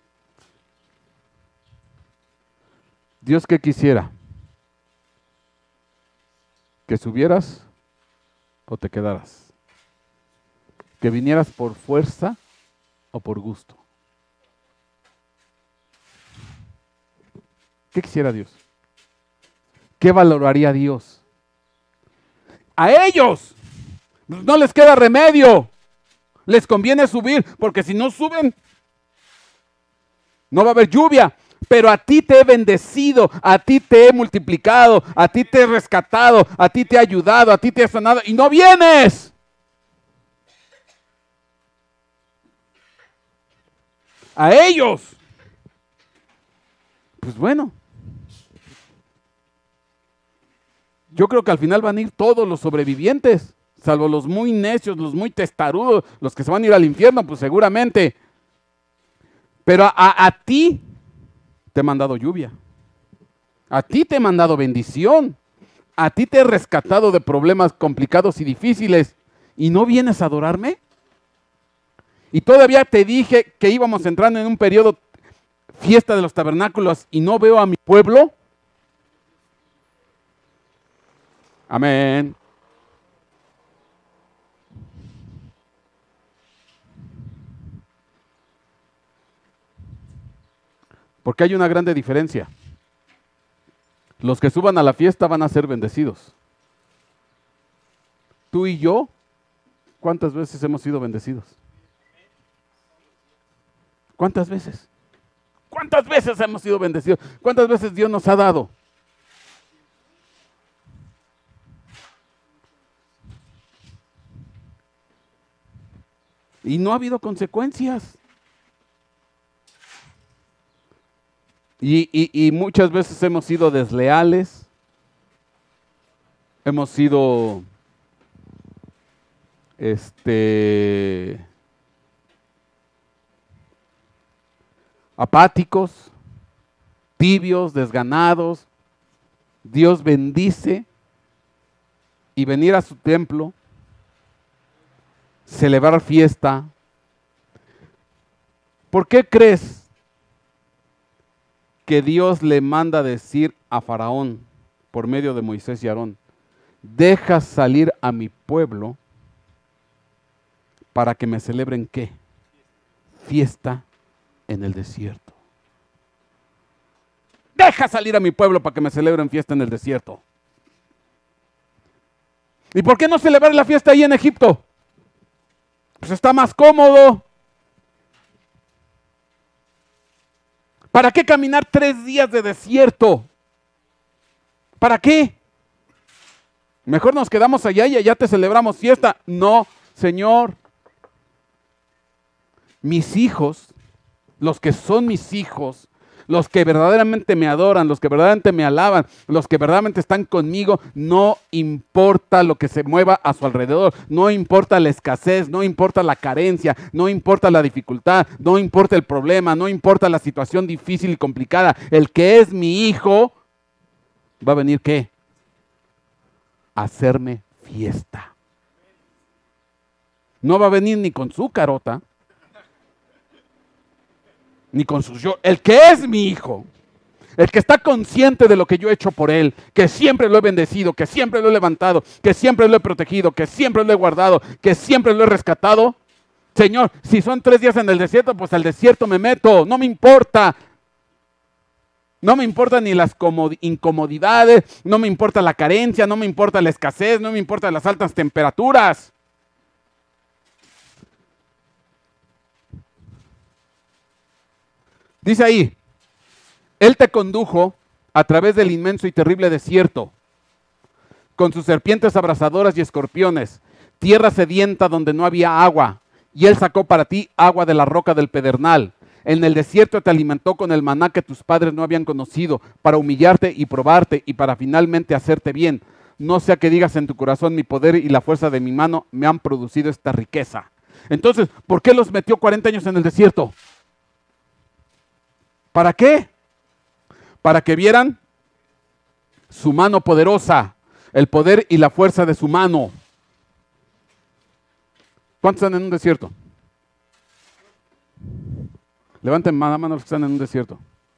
S1: Dios que quisiera que subieras o te quedaras, que vinieras por fuerza o por gusto. ¿Qué quisiera Dios? ¿Qué valoraría Dios? A ellos no les queda remedio. Les conviene subir, porque si no suben, no va a haber lluvia. Pero a ti te he bendecido, a ti te he multiplicado, a ti te he rescatado, a ti te he ayudado, a ti te he sanado, y no vienes. A ellos. Pues bueno. Yo creo que al final van a ir todos los sobrevivientes, salvo los muy necios, los muy testarudos, los que se van a ir al infierno, pues seguramente. Pero a ti te he mandado lluvia. A ti te he mandado bendición. A ti te he rescatado de problemas complicados y difíciles. ¿Y no vienes a adorarme? Y todavía te dije que íbamos entrando en un periodo fiesta de los tabernáculos y no veo a mi pueblo. Amén. Porque hay una grande diferencia. Los que suban a la fiesta van a ser bendecidos. Tú y yo, ¿cuántas veces hemos sido bendecidos? ¿Cuántas veces? ¿Cuántas veces hemos sido bendecidos? ¿Cuántas veces Dios nos ha dado? Y no ha habido consecuencias. Y muchas veces hemos sido desleales, hemos sido apáticos, tibios, desganados. Dios bendice y venir a su templo, celebrar fiesta. ¿Por qué crees que Dios le manda decir a Faraón por medio de Moisés y Aarón: deja salir a mi pueblo para que me celebren qué? Fiesta en el desierto. Deja salir a mi pueblo para que me celebren fiesta en el desierto. ¿Y por qué no celebrar la fiesta ahí en Egipto? Pues está más cómodo. ¿Para qué caminar 3 días de desierto? ¿Para qué? Mejor nos quedamos allá y allá te celebramos fiesta. No, Señor. Mis hijos, los que son mis hijos, los que verdaderamente me adoran, los que verdaderamente me alaban, los que verdaderamente están conmigo, no importa lo que se mueva a su alrededor, no importa la escasez, no importa la carencia, no importa la dificultad, no importa el problema, no importa la situación difícil y complicada. El que es mi hijo va a venir ¿qué? A hacerme fiesta. No va a venir ni con su carota, ni con sus yo. El que es mi hijo, el que está consciente de lo que yo he hecho por él, que siempre lo he bendecido, que siempre lo he levantado, que siempre lo he protegido, que siempre lo he guardado, que siempre lo he rescatado. Señor, si son 3 días en el desierto, pues al desierto me meto, no me importa. No me importan ni las incomodidades, no me importa la carencia, no me importa la escasez, no me importan las altas temperaturas. Dice ahí, Él te condujo a través del inmenso y terrible desierto, con sus serpientes abrasadoras y escorpiones, tierra sedienta donde no había agua, y Él sacó para ti agua de la roca del pedernal. En el desierto te alimentó con el maná que tus padres no habían conocido, para humillarte y probarte y para finalmente hacerte bien. No sea que digas en tu corazón: mi poder y la fuerza de mi mano me han producido esta riqueza. Entonces, ¿por qué los metió 40 años en el desierto? ¿Para qué? Para que vieran su mano poderosa, el poder y la fuerza de su mano. ¿Cuántos están en un desierto? Levanten la mano los que están en un desierto.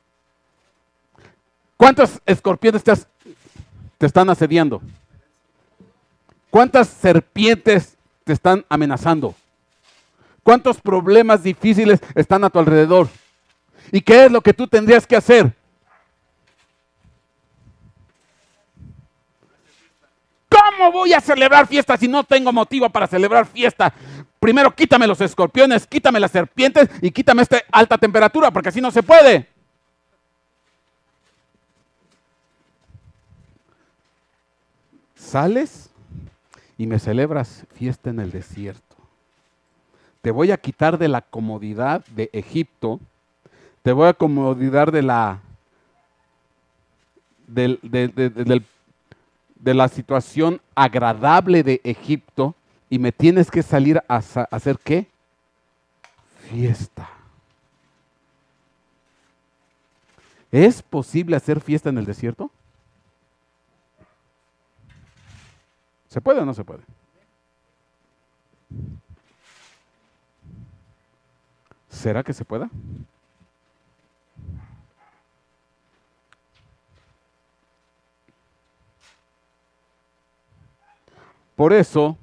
S1: ¿Cuántos escorpiones te están asediando? ¿Cuántas serpientes te están amenazando? ¿Cuántos problemas difíciles están a tu alrededor? ¿Y qué es lo que tú tendrías que hacer? ¿Cómo voy a celebrar fiesta si no tengo motivo para celebrar fiesta? Primero quítame los escorpiones, quítame las serpientes y quítame esta alta temperatura, porque así no se puede. Sales y me celebras fiesta en el desierto. Te voy a quitar de la comodidad de Egipto. Te voy a comodidad de la situación agradable de Egipto y me tienes que salir a hacer ¿qué? Fiesta. ¿Es posible hacer fiesta en el desierto? ¿Se puede o no se puede? ¿Será que se pueda? Por eso,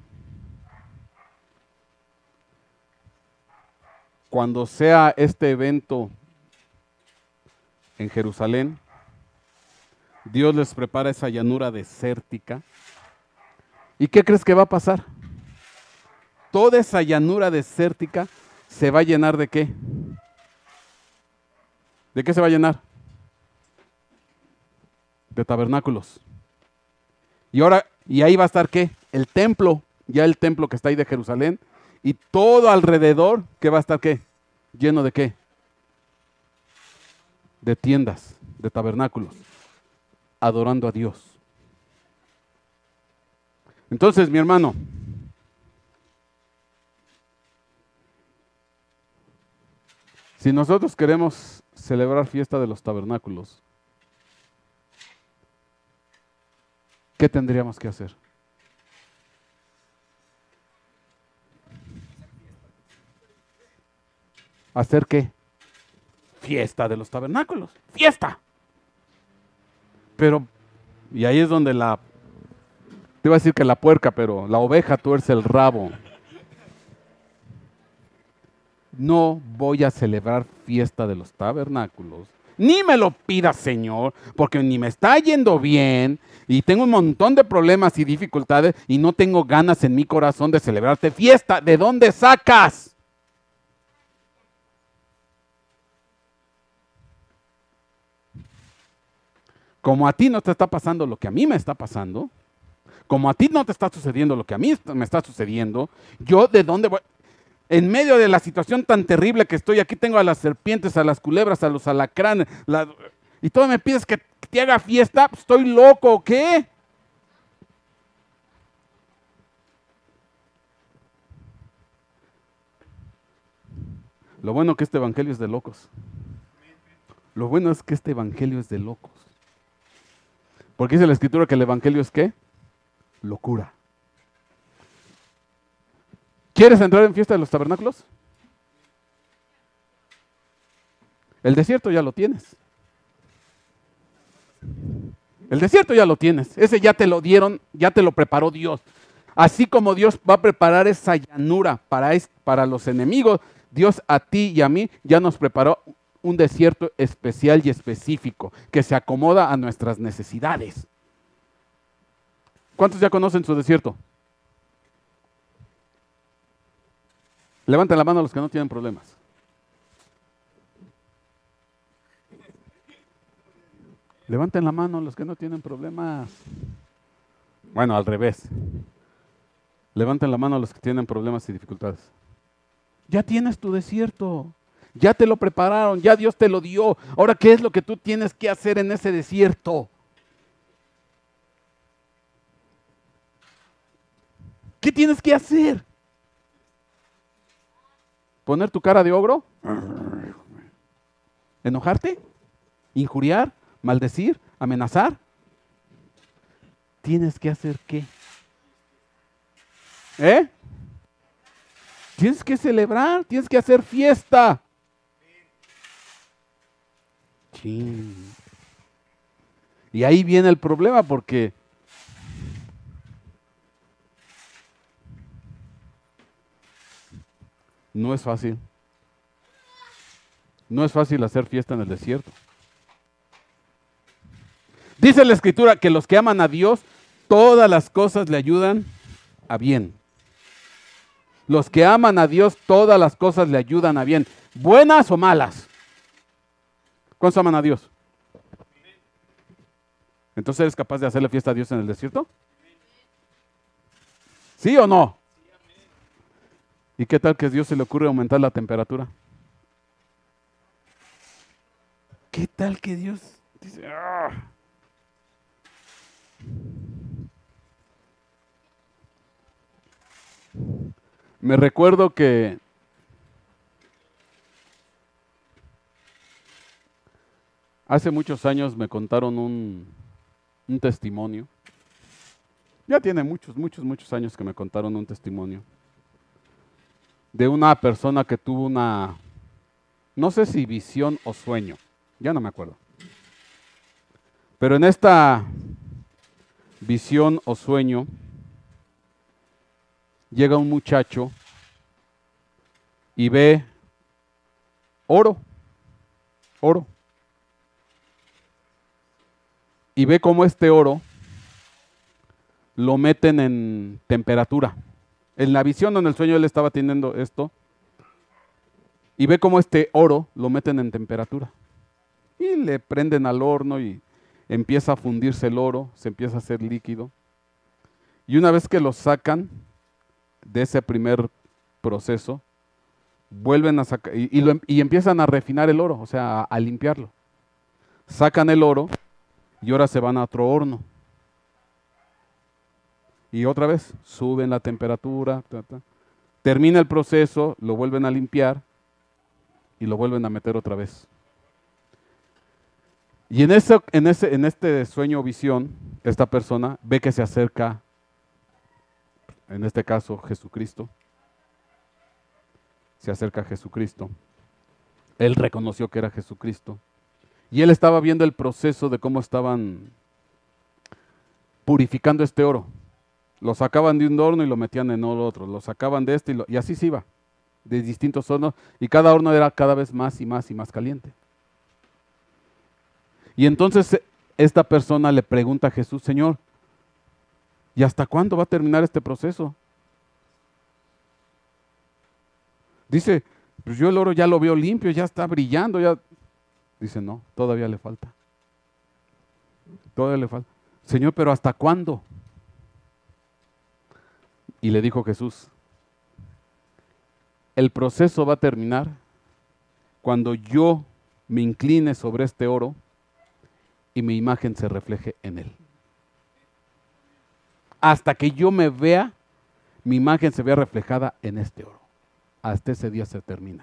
S1: cuando sea este evento en Jerusalén, Dios les prepara esa llanura desértica. ¿Y qué crees que va a pasar? Toda esa llanura desértica se va a llenar ¿de qué? ¿De qué se va a llenar? De tabernáculos. Y ahí va a estar ¿qué? El templo, ya el templo que está ahí de Jerusalén, y todo alrededor, ¿qué va a estar qué? ¿Lleno de qué? De tiendas, de tabernáculos, adorando a Dios. Entonces, mi hermano, si nosotros queremos celebrar fiesta de los tabernáculos, ¿qué tendríamos que hacer? ¿Hacer qué? Fiesta de los tabernáculos. ¡Fiesta! Pero, y ahí es donde te iba a decir que la puerca, pero la oveja tuerce el rabo. No voy a celebrar fiesta de los tabernáculos. Ni me lo pidas, Señor, porque ni me está yendo bien y tengo un montón de problemas y dificultades y no tengo ganas en mi corazón de celebrarte fiesta. ¿De dónde sacas? Como a ti no te está pasando lo que a mí me está pasando, como a ti no te está sucediendo lo que a mí me está sucediendo, ¿yo de dónde voy? En medio de la situación tan terrible que estoy, aquí tengo a las serpientes, a las culebras, a los alacranes, y tú me pides que te haga fiesta. ¿Estoy loco o qué? Lo bueno que este evangelio es de locos. Lo bueno es que este evangelio es de locos. Porque dice la escritura que el evangelio es ¿qué? Locura. ¿Quieres entrar en fiesta de los tabernáculos? El desierto ya lo tienes. El desierto ya lo tienes. Ese ya te lo dieron, ya te lo preparó Dios. Así como Dios va a preparar esa llanura para los enemigos, Dios a ti y a mí ya nos preparó un desierto especial y específico que se acomoda a nuestras necesidades. ¿Cuántos ya conocen su desierto? Levanten la mano los que no tienen problemas. Levanten la mano los que no tienen problemas. Bueno, al revés. Levanten la mano los que tienen problemas y dificultades. Ya tienes tu desierto. Ya te lo prepararon. Ya Dios te lo dio. Ahora, ¿qué es lo que tú tienes que hacer en ese desierto? ¿Qué tienes que hacer? ¿Poner tu cara de ogro? ¿Enojarte? ¿Injuriar? ¿Maldecir? ¿Amenazar? ¿Tienes que hacer qué? Tienes que celebrar, tienes que hacer fiesta. Chin. Y ahí viene el problema porque no es fácil. No es fácil hacer fiesta en el desierto. Dice la Escritura que los que aman a Dios, todas las cosas le ayudan a bien. Los que aman a Dios, todas las cosas le ayudan a bien. ¿Buenas o malas? ¿Cuántos aman a Dios? Entonces, ¿eres capaz de hacerle fiesta a Dios en el desierto? ¿Sí o no? ¿Y qué tal que a Dios se le ocurre aumentar la temperatura? ¿Qué tal que Dios dice, ¡ah! Me recuerdo que hace muchos años me contaron un testimonio. Ya tiene muchos años que me contaron un testimonio de una persona que tuvo una, no sé si visión o sueño, ya no me acuerdo. Pero en esta visión o sueño llega un muchacho y ve oro. Y ve cómo este oro lo meten en temperatura. En la visión o en el sueño él estaba teniendo esto. Y ve cómo este oro lo meten en temperatura. Y le prenden al horno y empieza a fundirse el oro, se empieza a hacer líquido. Y una vez que lo sacan de ese primer proceso, vuelven a sacar y empiezan a refinar el oro, o sea, a limpiarlo. Sacan el oro y ahora se van a otro horno. Y otra vez suben la temperatura, termina el proceso, lo vuelven a limpiar y lo vuelven a meter otra vez. Y en este sueño o visión, esta persona ve que se acerca, en este caso Jesucristo, se acerca a Jesucristo. Él reconoció que era Jesucristo. Y él estaba viendo el proceso de cómo estaban purificando este oro. Lo sacaban de un horno y lo metían en otro. Lo sacaban de este y así se iba, de distintos hornos. Y cada horno era cada vez más y más y más caliente. Y entonces esta persona le pregunta a Jesús: Señor, ¿y hasta cuándo va a terminar este proceso? Dice, pues yo el oro ya lo veo limpio, ya está brillando, ya. Dice, no, todavía le falta. Todavía le falta. Señor, pero ¿hasta cuándo? Y le dijo Jesús, el proceso va a terminar cuando yo me incline sobre este oro y mi imagen se refleje en él. Hasta que yo me vea, mi imagen se vea reflejada en este oro. Hasta ese día se termina.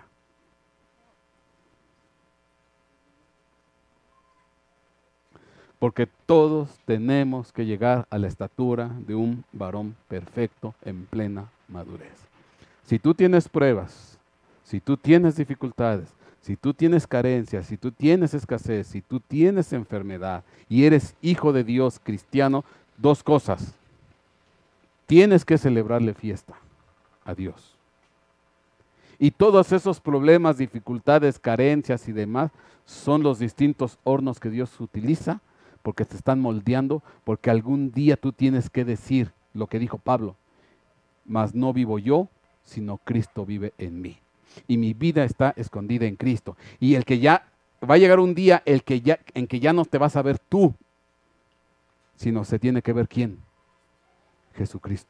S1: Porque todos tenemos que llegar a la estatura de un varón perfecto en plena madurez. Si tú tienes pruebas, si tú tienes dificultades, si tú tienes carencias, si tú tienes escasez, si tú tienes enfermedad y eres hijo de Dios cristiano, dos cosas. Tienes que celebrarle fiesta a Dios. Y todos esos problemas, dificultades, carencias y demás son los distintos hornos que Dios utiliza porque te están moldeando, porque algún día tú tienes que decir lo que dijo Pablo: mas no vivo yo, sino Cristo vive en mí. Y mi vida está escondida en Cristo. Y el que ya va a llegar un día en que ya no te vas a ver tú, sino se tiene que ver ¿quién? Jesucristo.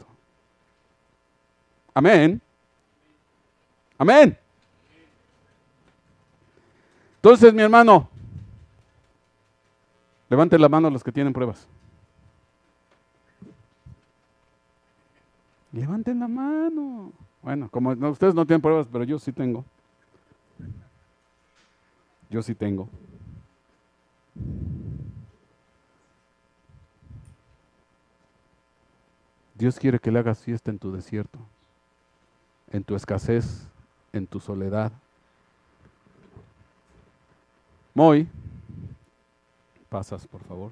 S1: Amén. Amén. Entonces, mi hermano, levanten la mano los que tienen pruebas. Levanten la mano. Bueno, como ustedes no tienen pruebas, pero yo sí tengo. Yo sí tengo. Dios quiere que le hagas fiesta en tu desierto, en tu escasez, en tu soledad. Moy, pasas por favor.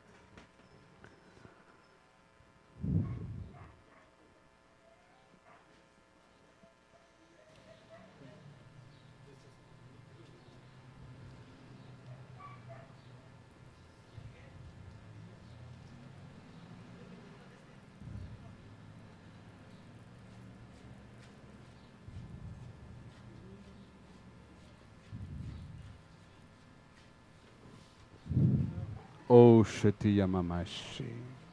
S1: Oh, Shetiya Mamashi.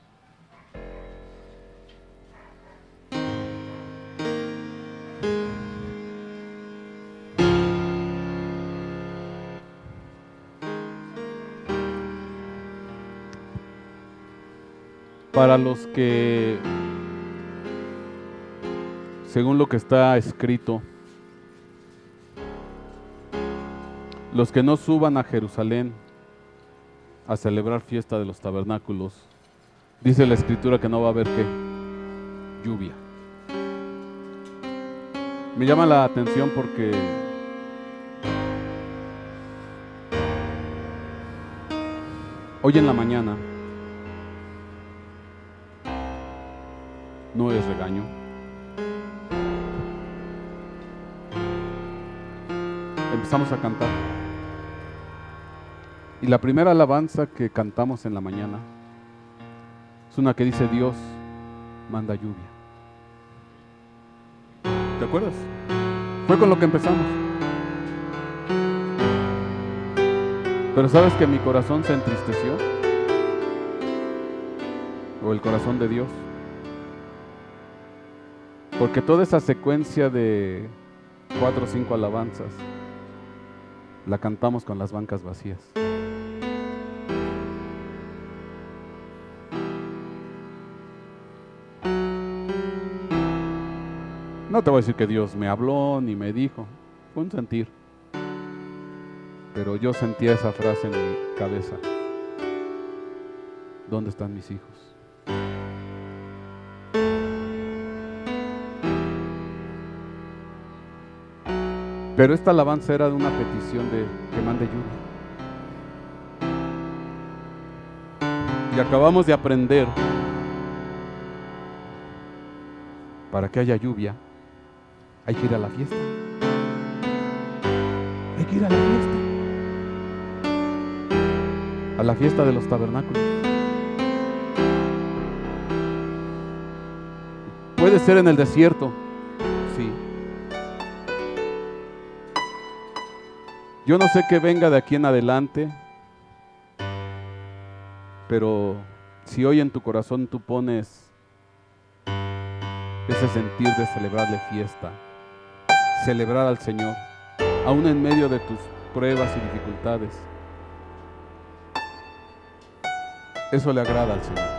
S1: Para los que, según lo que está escrito, los que no suban a Jerusalén a celebrar fiesta de los tabernáculos, dice la escritura que no va a haber ¿qué? Lluvia. Me llama la atención porque hoy en la mañana, no es regaño, empezamos a cantar. Y la primera alabanza que cantamos en la mañana es una que dice: Dios manda lluvia. ¿Te acuerdas? Fue con lo que empezamos. Pero ¿sabes que mi corazón se entristeció? O el corazón de Dios. Porque toda esa secuencia de 4 o 5 alabanzas la cantamos con las bancas vacías. No te voy a decir que Dios me habló ni me dijo, fue un sentir. pero yo sentía esa frase en mi cabeza. ¿Dónde están mis hijos? Pero esta alabanza era de una petición de que mande lluvia. Y acabamos de aprender, para que haya lluvia, hay que ir a la fiesta. Hay que ir a la fiesta. A la fiesta de los tabernáculos. Puede ser en el desierto, sí. Yo no sé qué venga de aquí en adelante, pero si hoy en tu corazón tú pones ese sentir de celebrarle fiesta, celebrar al Señor, aún en medio de tus pruebas y dificultades, eso le agrada al Señor.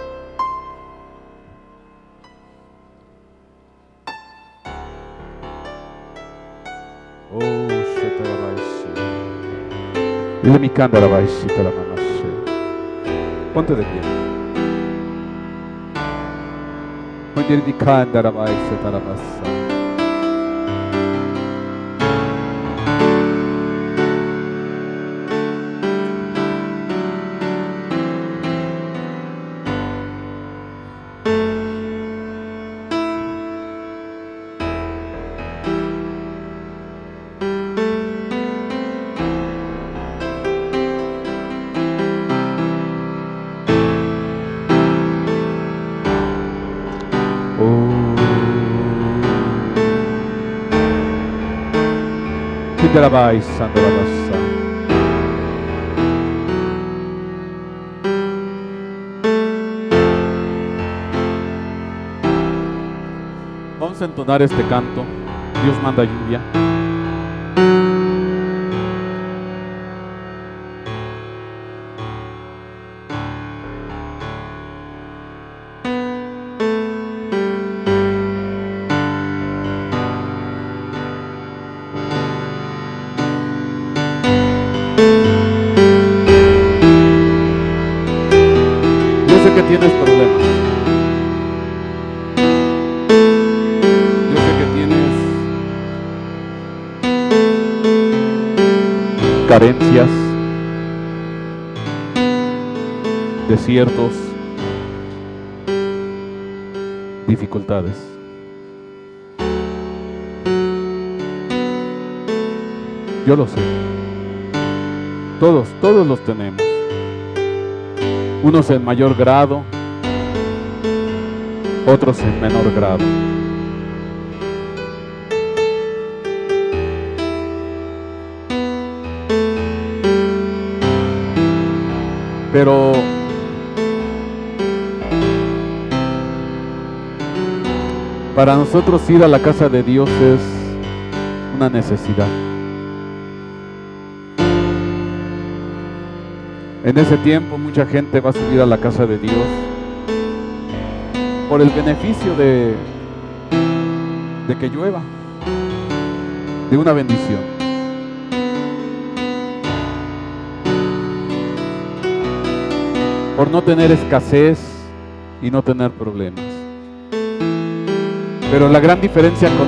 S1: Oh, dile mi cándara, baishita la mamá. Ponte de pie. Ponte di cándara, baishita la mamá. De la baisa, de la baisa. Vamos a entonar este canto. Dios manda lluvia. Tienes problemas. Yo sé que tienes carencias, desiertos, dificultades. Yo lo sé. Todos los tenemos. Unos en mayor grado, otros en menor grado. Pero para nosotros ir a la casa de Dios es una necesidad. En ese tiempo mucha gente va a subir a la casa de Dios por el beneficio de que llueva, de una bendición. Por no tener escasez y no tener problemas. Pero la gran diferencia con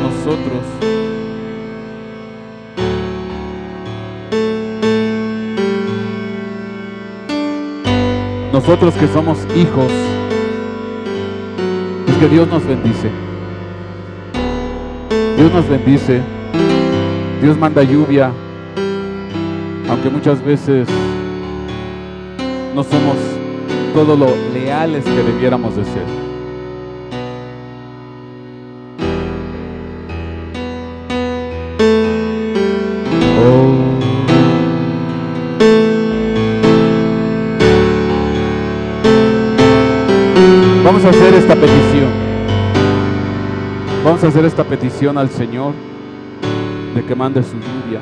S1: nosotros que somos hijos, es que Dios nos bendice. Dios nos bendice. Dios manda lluvia, aunque muchas veces no somos todo lo leales que debiéramos de ser. Vamos a hacer esta petición. Vamos a hacer esta petición al Señor de que mande su lluvia,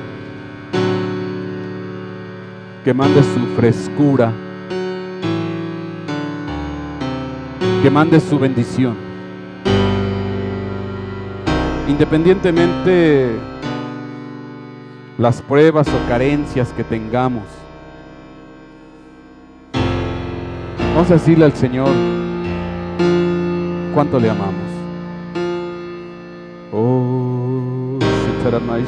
S1: que mande su frescura, que mande su bendición. Independientemente las pruebas o carencias que tengamos. Vamos a decirle al Señor cuánto le amamos. Oh, Shitaramais.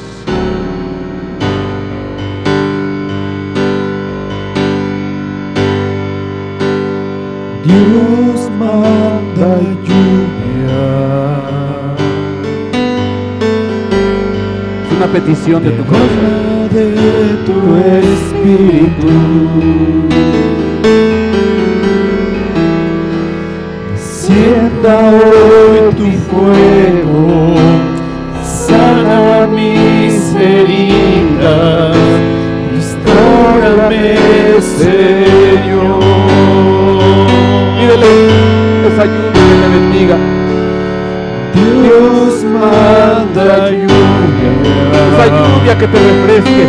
S2: Dios manda lluvia.
S1: Es una petición de tu corazón.
S2: De tu espíritu. Descienda hoy tu fuego, sana mis heridas, restaurame, Señor.
S1: Pídele esa lluvia que te bendiga.
S2: Dios manda lluvia.
S1: Esa lluvia que te refresque.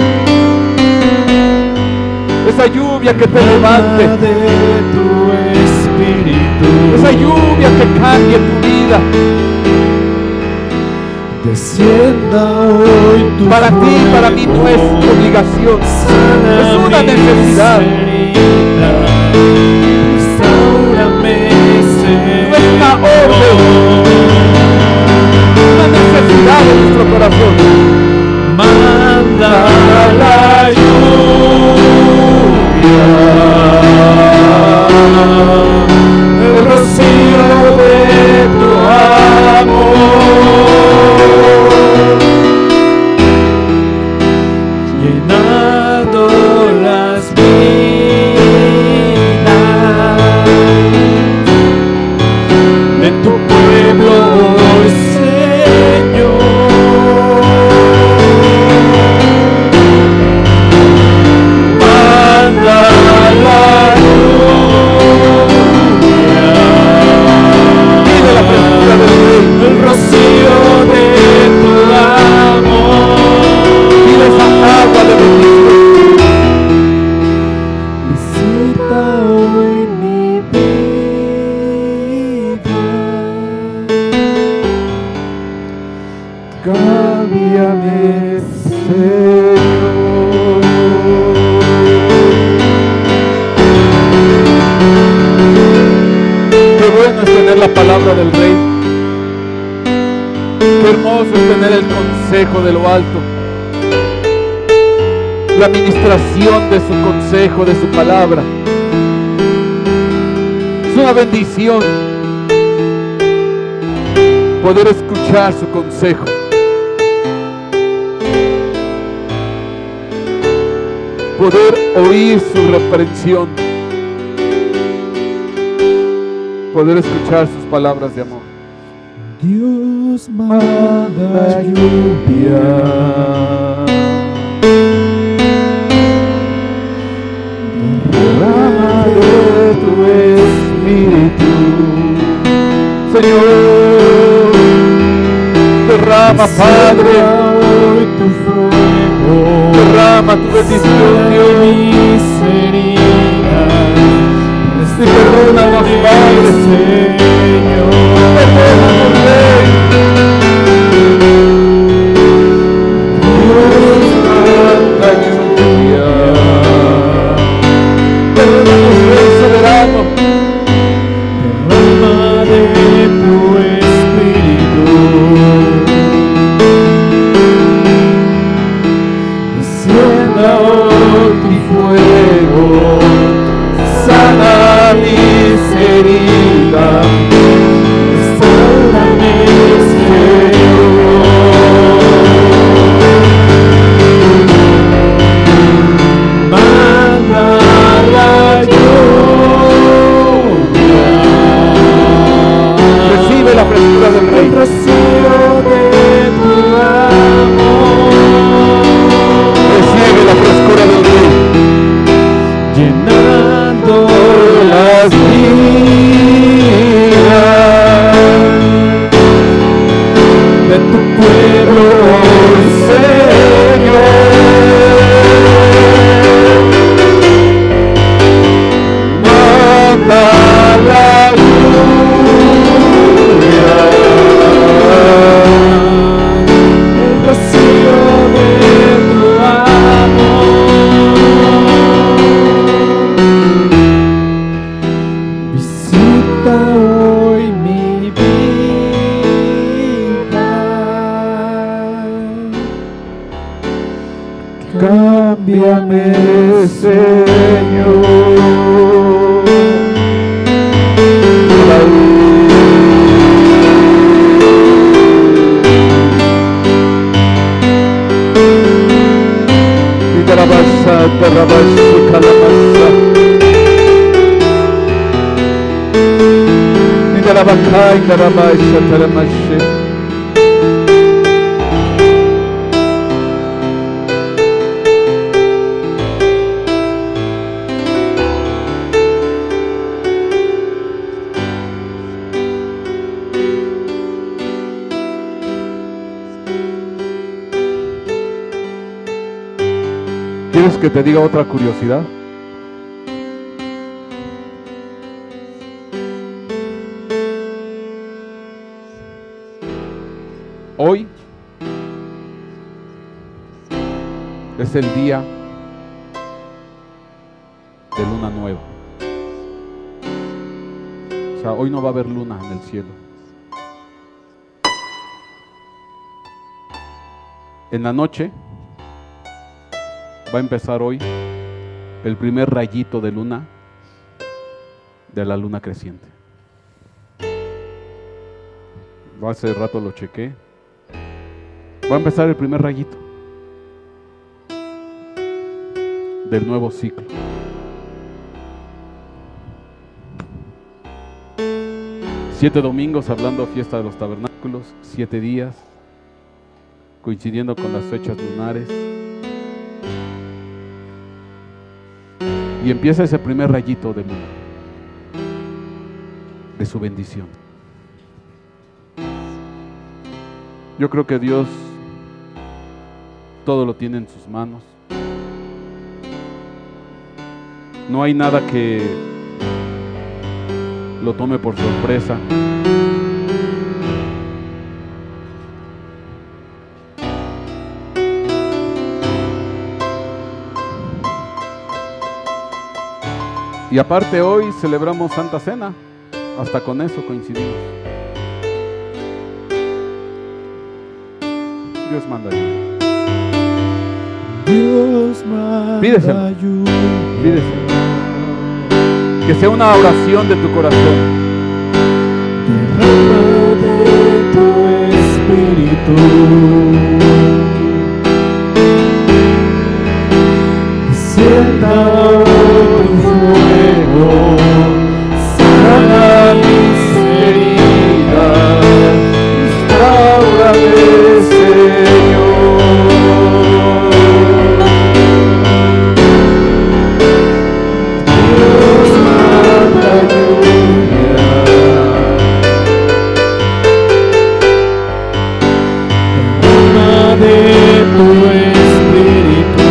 S1: Esa lluvia que te levante.
S2: De tu espíritu.
S1: Esa lluvia que cambie tu vida.
S2: Descienda hoy tu
S1: para ti y para mí no es obligación. Es una necesidad. No es una orden. Una necesidad de nuestro corazón.
S2: Manda la lluvia, el rocío de tu amor, llenando las vidas de tu pueblo, Señor. Manda la lluvia,
S1: Pide la frescura del Rey.
S2: el rocío de tu amor.
S1: Pide esa agua de bendición.
S2: Visita hoy mi vida, cámbiame, Señor.
S1: Qué bueno es tener la palabra del Rey. Qué hermoso es tener el consejo de lo alto. La administración de su consejo, de su palabra. Es una bendición poder escuchar su consejo. Poder oír su reprensión. Poder escuchar sus palabras de amor.
S2: Dios manda lluvia, derrama de tu espíritu,
S1: Señor, derrama, Padre,
S2: hoy tu fuego,
S1: derrama tu bendición, Dios.
S2: mis heridas,
S1: Y perdónanos, Padre,
S2: Señor.
S1: perdónanos, Rey.
S2: Dios manda lluvia,
S1: Perdónanos, Rey soberano.
S2: derrama de tu espíritu, descienda hoy tu fuego, sana mis heridas, restaurame, Señor. Manda la lluvia,
S1: Recibe la frescura del Rey.
S2: el rocío de tu amor,
S1: Recibe la frescura del Rey.
S2: llenando las vidas de tu pueblo, Señor. Manda la lluvia, el rocío de tu amor. cámbiame, Señor.
S1: ¿Quieres que te diga otra curiosidad? Hoy es el día de luna nueva. O sea, hoy no va a haber luna en el cielo. En la noche va a empezar hoy el primer rayito de luna de la luna creciente. Hace rato lo chequé. Va a empezar el primer rayito del nuevo ciclo. Siete domingos hablando fiesta de los tabernáculos, 7 días, coincidiendo con las fechas lunares. Y empieza ese primer rayito de luna, de su bendición. Yo creo que Dios todo lo tiene en sus manos. No hay nada que lo tome por sorpresa. Y aparte hoy celebramos Santa Cena, hasta con eso coincidimos. Dios manda ayuda.
S2: Dios manda
S1: Pídeselo.
S2: ayuda.
S1: Pídeselo. Que sea una oración de tu corazón.
S2: Derrama de tu espíritu. Sienta tu fuego, sana mis heridas, restaurame, Señor. Dios manda lluvia, derrama de tu espíritu.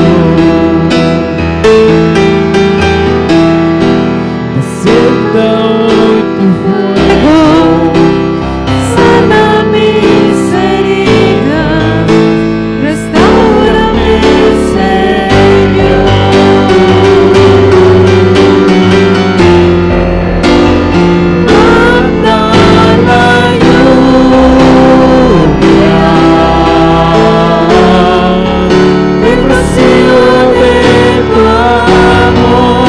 S2: Descienda hoy tu fuego, sana mis heridas, restaurame, Señor. Manda la lluvia, el rocío de tu amor,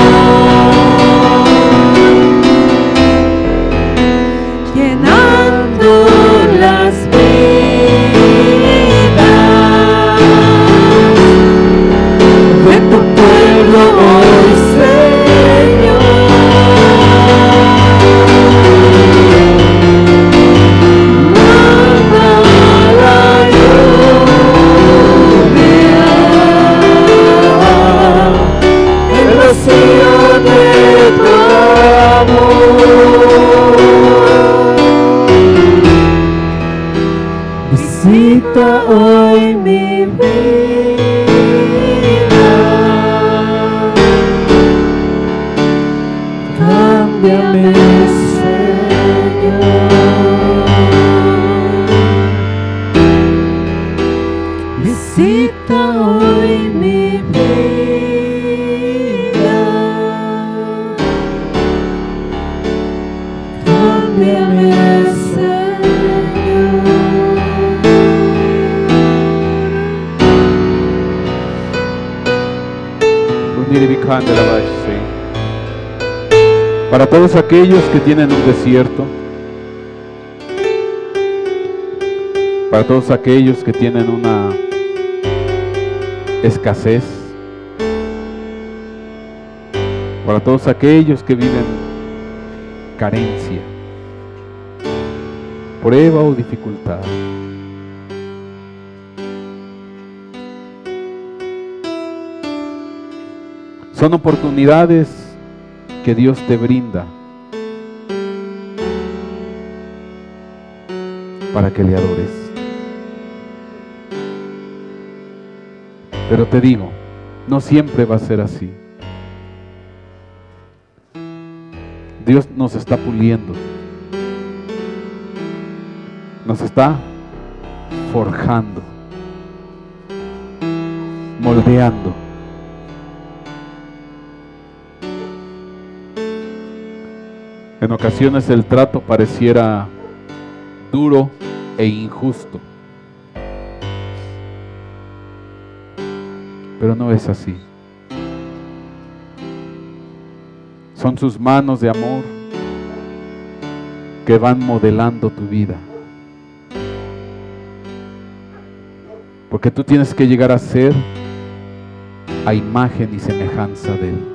S2: llenando las vidas de tu pueblo hoy, Señor. Manda la lluvia, el rocío de tu amor. Visita hoy mi vida, cámbiame, Señor. Visita hoy mi vida, cámbiame, Señor.
S1: Para todos aquellos que tienen un desierto, para todos aquellos que tienen una escasez, para todos aquellos que viven carencia, prueba o dificultad. Son oportunidades que Dios te brinda para que le adores. Pero te digo, no siempre va a ser así. Dios nos está puliendo, nos está forjando, moldeando. En ocasiones el trato pareciera duro e injusto, pero no es así. Son sus manos de amor que van modelando tu vida, porque tú tienes que llegar a ser a imagen y semejanza de Él.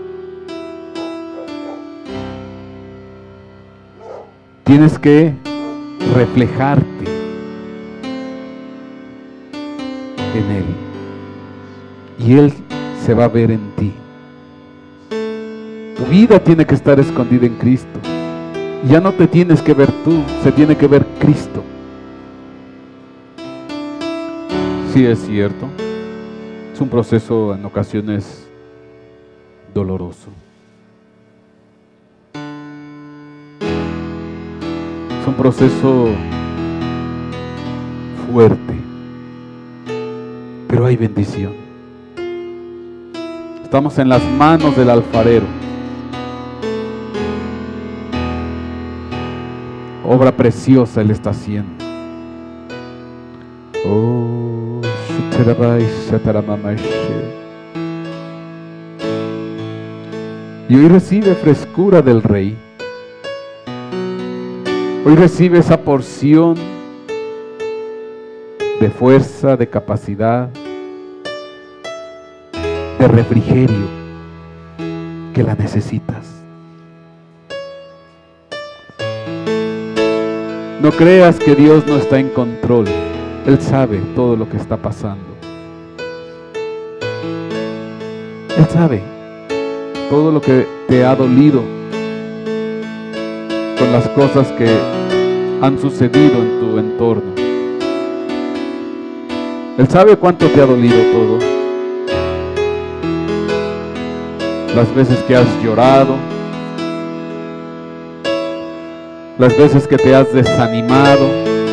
S1: Tienes que reflejarte en Él y Él se va a ver en ti. Tu vida tiene que estar escondida en Cristo. Ya no te tienes que ver tú, se tiene que ver Cristo. Sí, es cierto. Es un proceso en ocasiones doloroso. Es un proceso fuerte, pero hay bendición. Estamos en las manos del alfarero. Obra preciosa Él está haciendo. Oh, y hoy recibe frescura del Rey. Hoy recibe esa porción de fuerza, de capacidad, de refrigerio que la necesitas. No creas que Dios no está en control. Él sabe todo lo que está pasando. Él sabe todo lo que te ha dolido con las cosas que han sucedido en tu entorno. Él sabe cuánto te ha dolido todo. Las veces que has llorado, las veces que te has desanimado,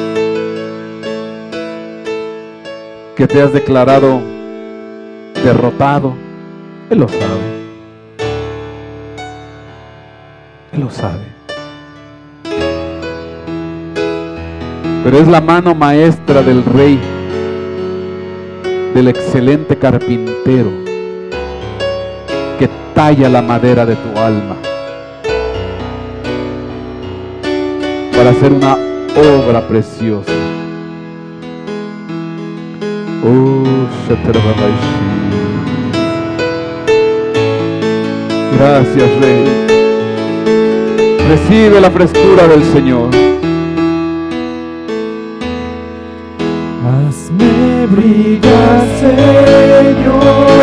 S1: que te has declarado derrotado. Él lo sabe. Él lo sabe. Pero es la mano maestra del Rey, del excelente carpintero, que talla la madera de tu alma para hacer una obra preciosa. Gracias, Rey. Recibe la frescura del Señor.
S2: Hazme brillar, Señor,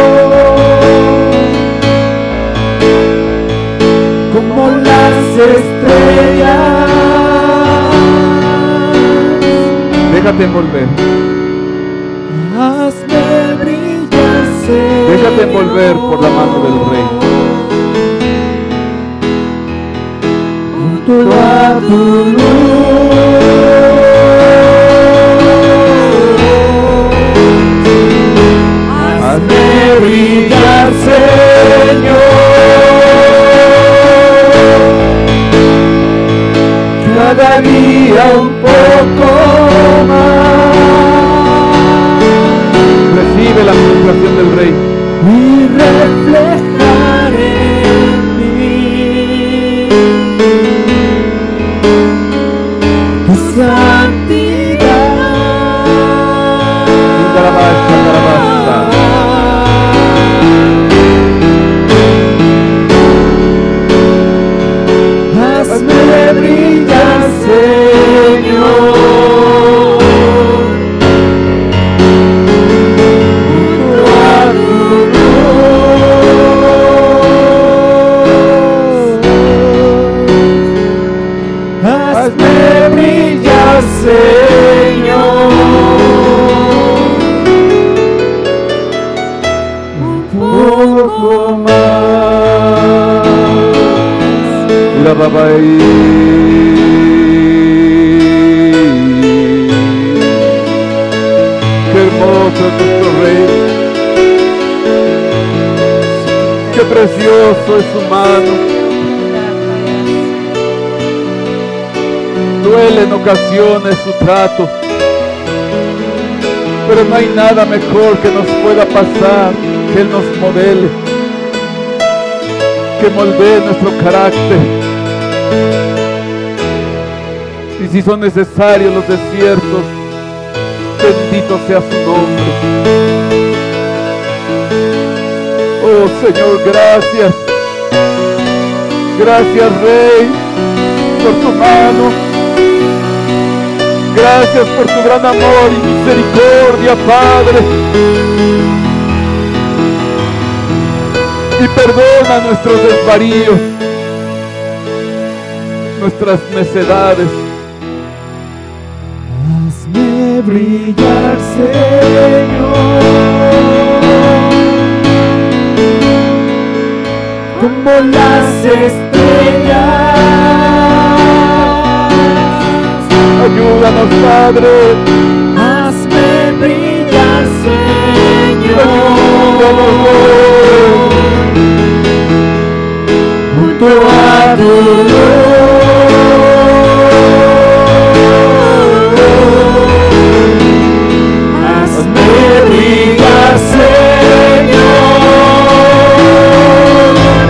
S2: como las estrellas.
S1: Déjate envolver.
S2: Hazme brillar, Señor.
S1: Déjate envolver por la mano del Rey.
S2: Junto a tu luz. Hazme brillar, Señor, cada día un poco más.
S1: Recibe la administración del Rey.
S2: Y reflejar
S1: Qué hermoso es nuestro Rey. Qué precioso es su mano. Duele en ocasiones su trato, pero no hay nada mejor que nos pueda pasar que Él nos modele, que moldee nuestro carácter. Y si son necesarios los desiertos, bendito sea su nombre. Oh Señor, gracias. Gracias, Rey, por tu mano. Gracias por tu gran amor y misericordia, Padre. Y perdona nuestros desvaríos, nuestras necedades.
S2: Hazme brillar, Señor, como las estrellas.
S1: Ayúdanos, Padre.
S2: Hazme brillar, Señor, junto a tu luz. Hazme brillar, Señor,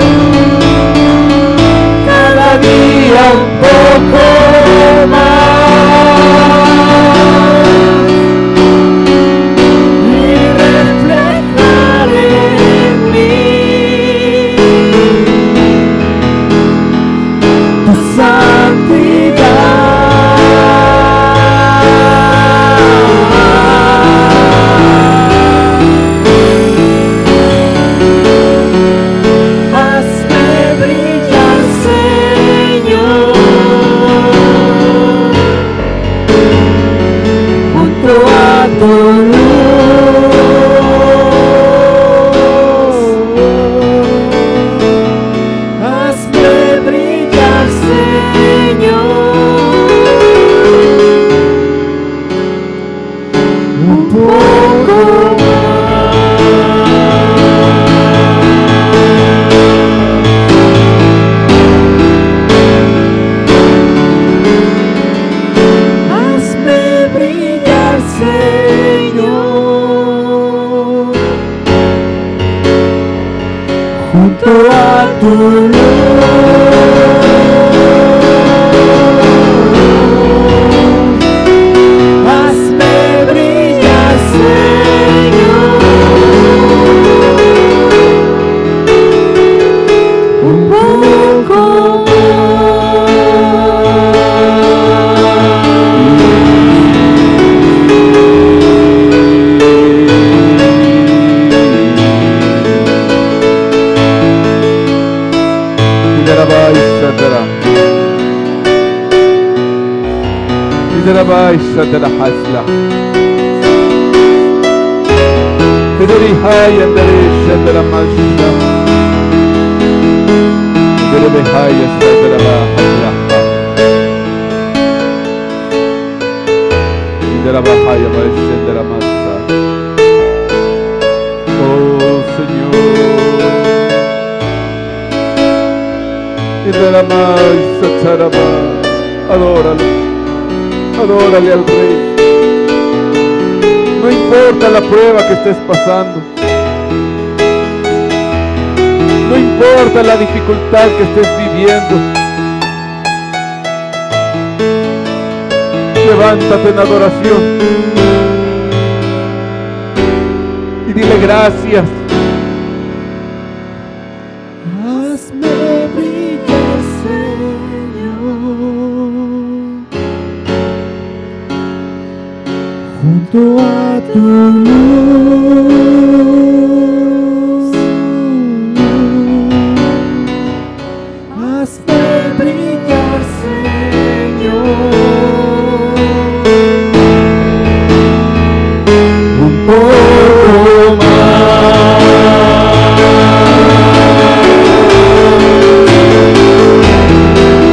S2: cada día un poco más.
S1: De la hasla Fideri haya derecha de la masha Fideri behaya de la bahaya de la bahaya de la masa. Oh Señor, y de la masa charaba, adóralo. Adórale al Rey. No importa la prueba que estés pasando. No importa la dificultad que estés viviendo. Levántate en adoración y dile gracias.
S2: Hazme brillar, Señor, junto a tu luz. Hazme brillar, Señor, un poco más.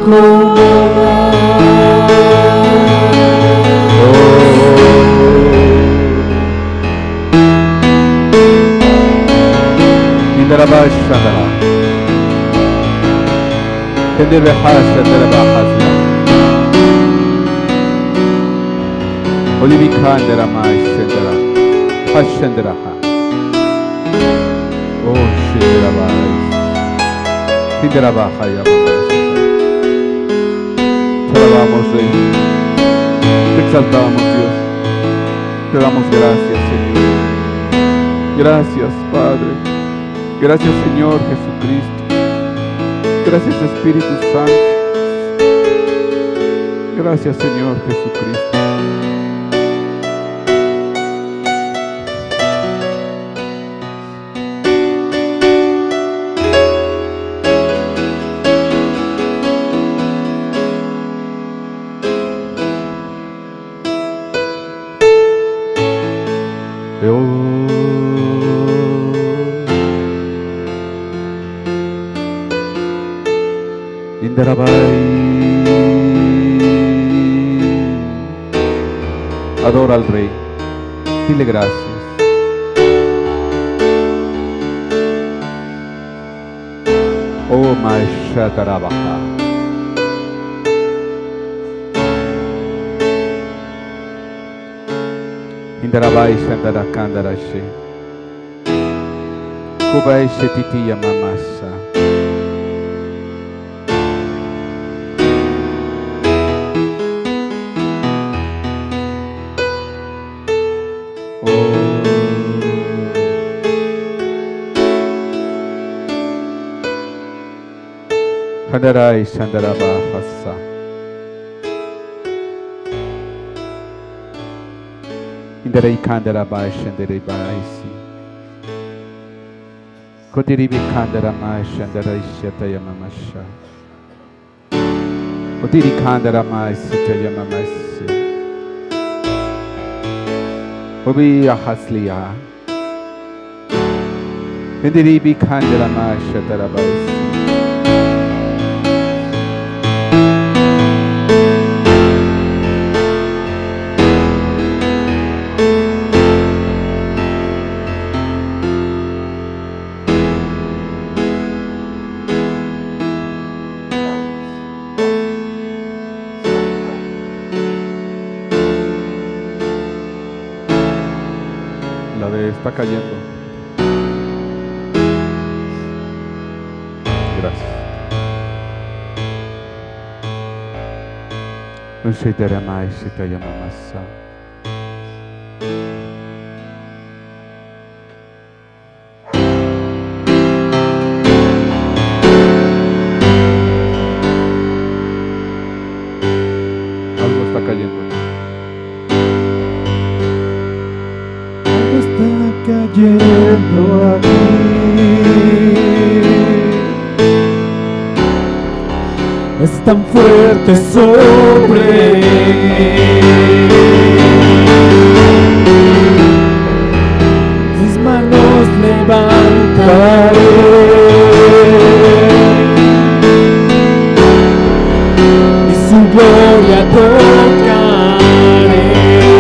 S1: Te alabamos, Rey. Te exaltamos, Dios. Te damos gracias, Señor. Gracias, Padre. Gracias, Señor Jesucristo. Gracias, Espíritu Santo. Gracias, Señor Jesucristo. Adora al Rey, dile gracias. Oh Maesha Tarabaha. Indarabai Shandarakandarashi. Kubai Shetitiya Mamasa. Handarai Shandarabahasa. Indarai Kandarabai Shandarabaisi. Kotiribi Kandaramai Shandarai Shataya Mamasha. Kotiri Kandaramai Sitaya Mamasi. Obi Ahasliya. Indiribi Kandaramai Shatarabaisi. Está cayendo. Gracias. Ushitaramai Shitayamamasa. Algo está cayendo.
S2: Cayendo aquí, es tan fuerte sobre mí. Mis manos levantaré y su gloria tocaré.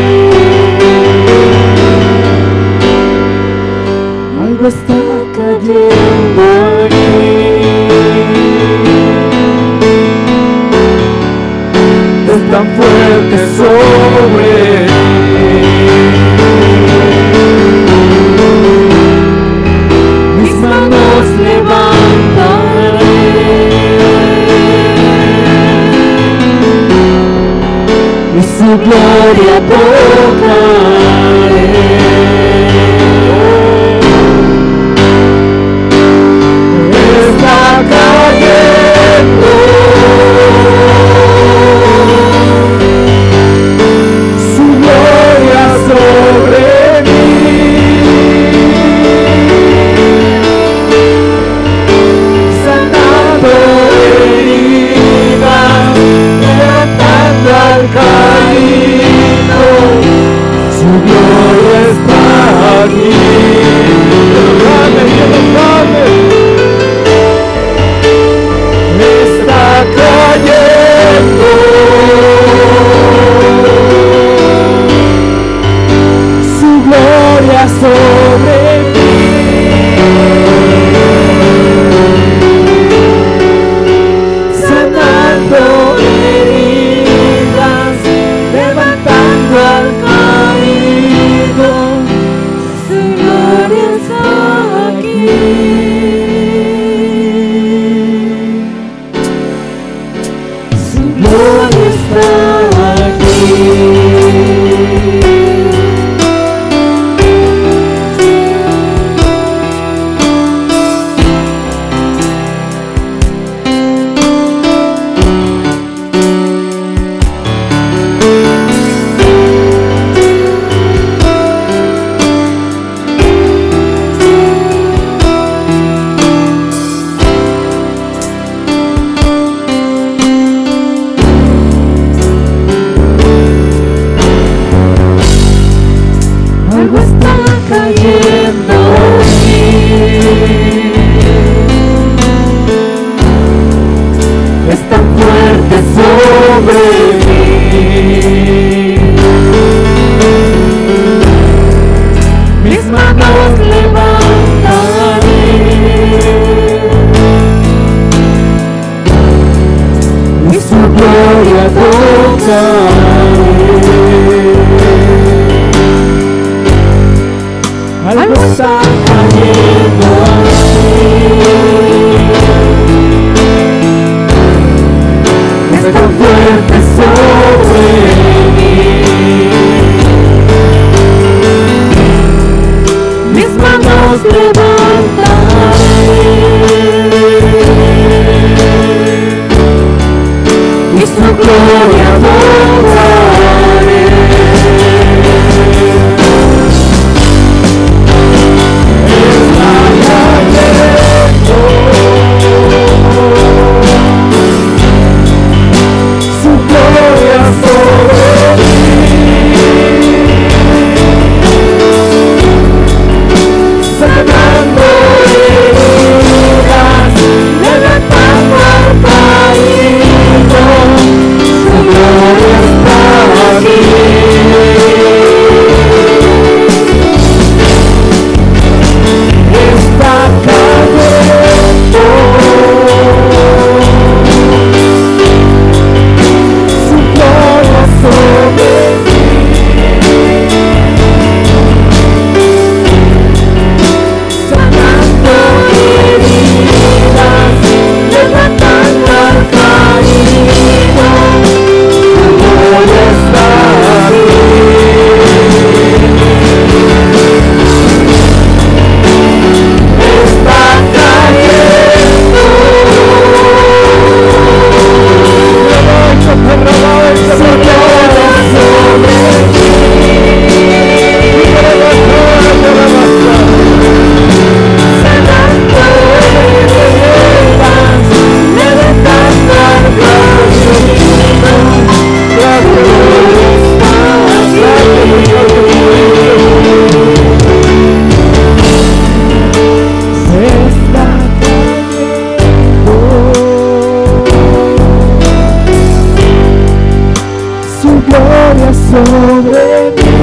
S2: Algo está cayendo aquí, es tan fuerte sobre mí. Mis manos levantaré y su gloria tocaré. Cayendo su gloria sobre mí, sanando heridas, levantando al caído, su gloria está aquí. Está cayendo. sobre mí, sanando heridas, levantando al caído, su gloria está aquí. Su gloria está aquí. Algo está cayendo aquí, es tan fuerte sobre mí, mis manos levantaré y su gloria tocaré. Algo está cayendo aquí, es tan fuerte sobre mí, mis manos levantaré y su gloria adoraré. Su gloria sobre mí, sanando heridas, levantando al caído, su gloria está aquí. Está cayendo su gloria sobre mí, sanando heridas, levantando al caído, su gloria está aquí. Está cayendo su gloria sobre mí, sanando heridas, levantando al caído, la gloria está su gloria sobre mí,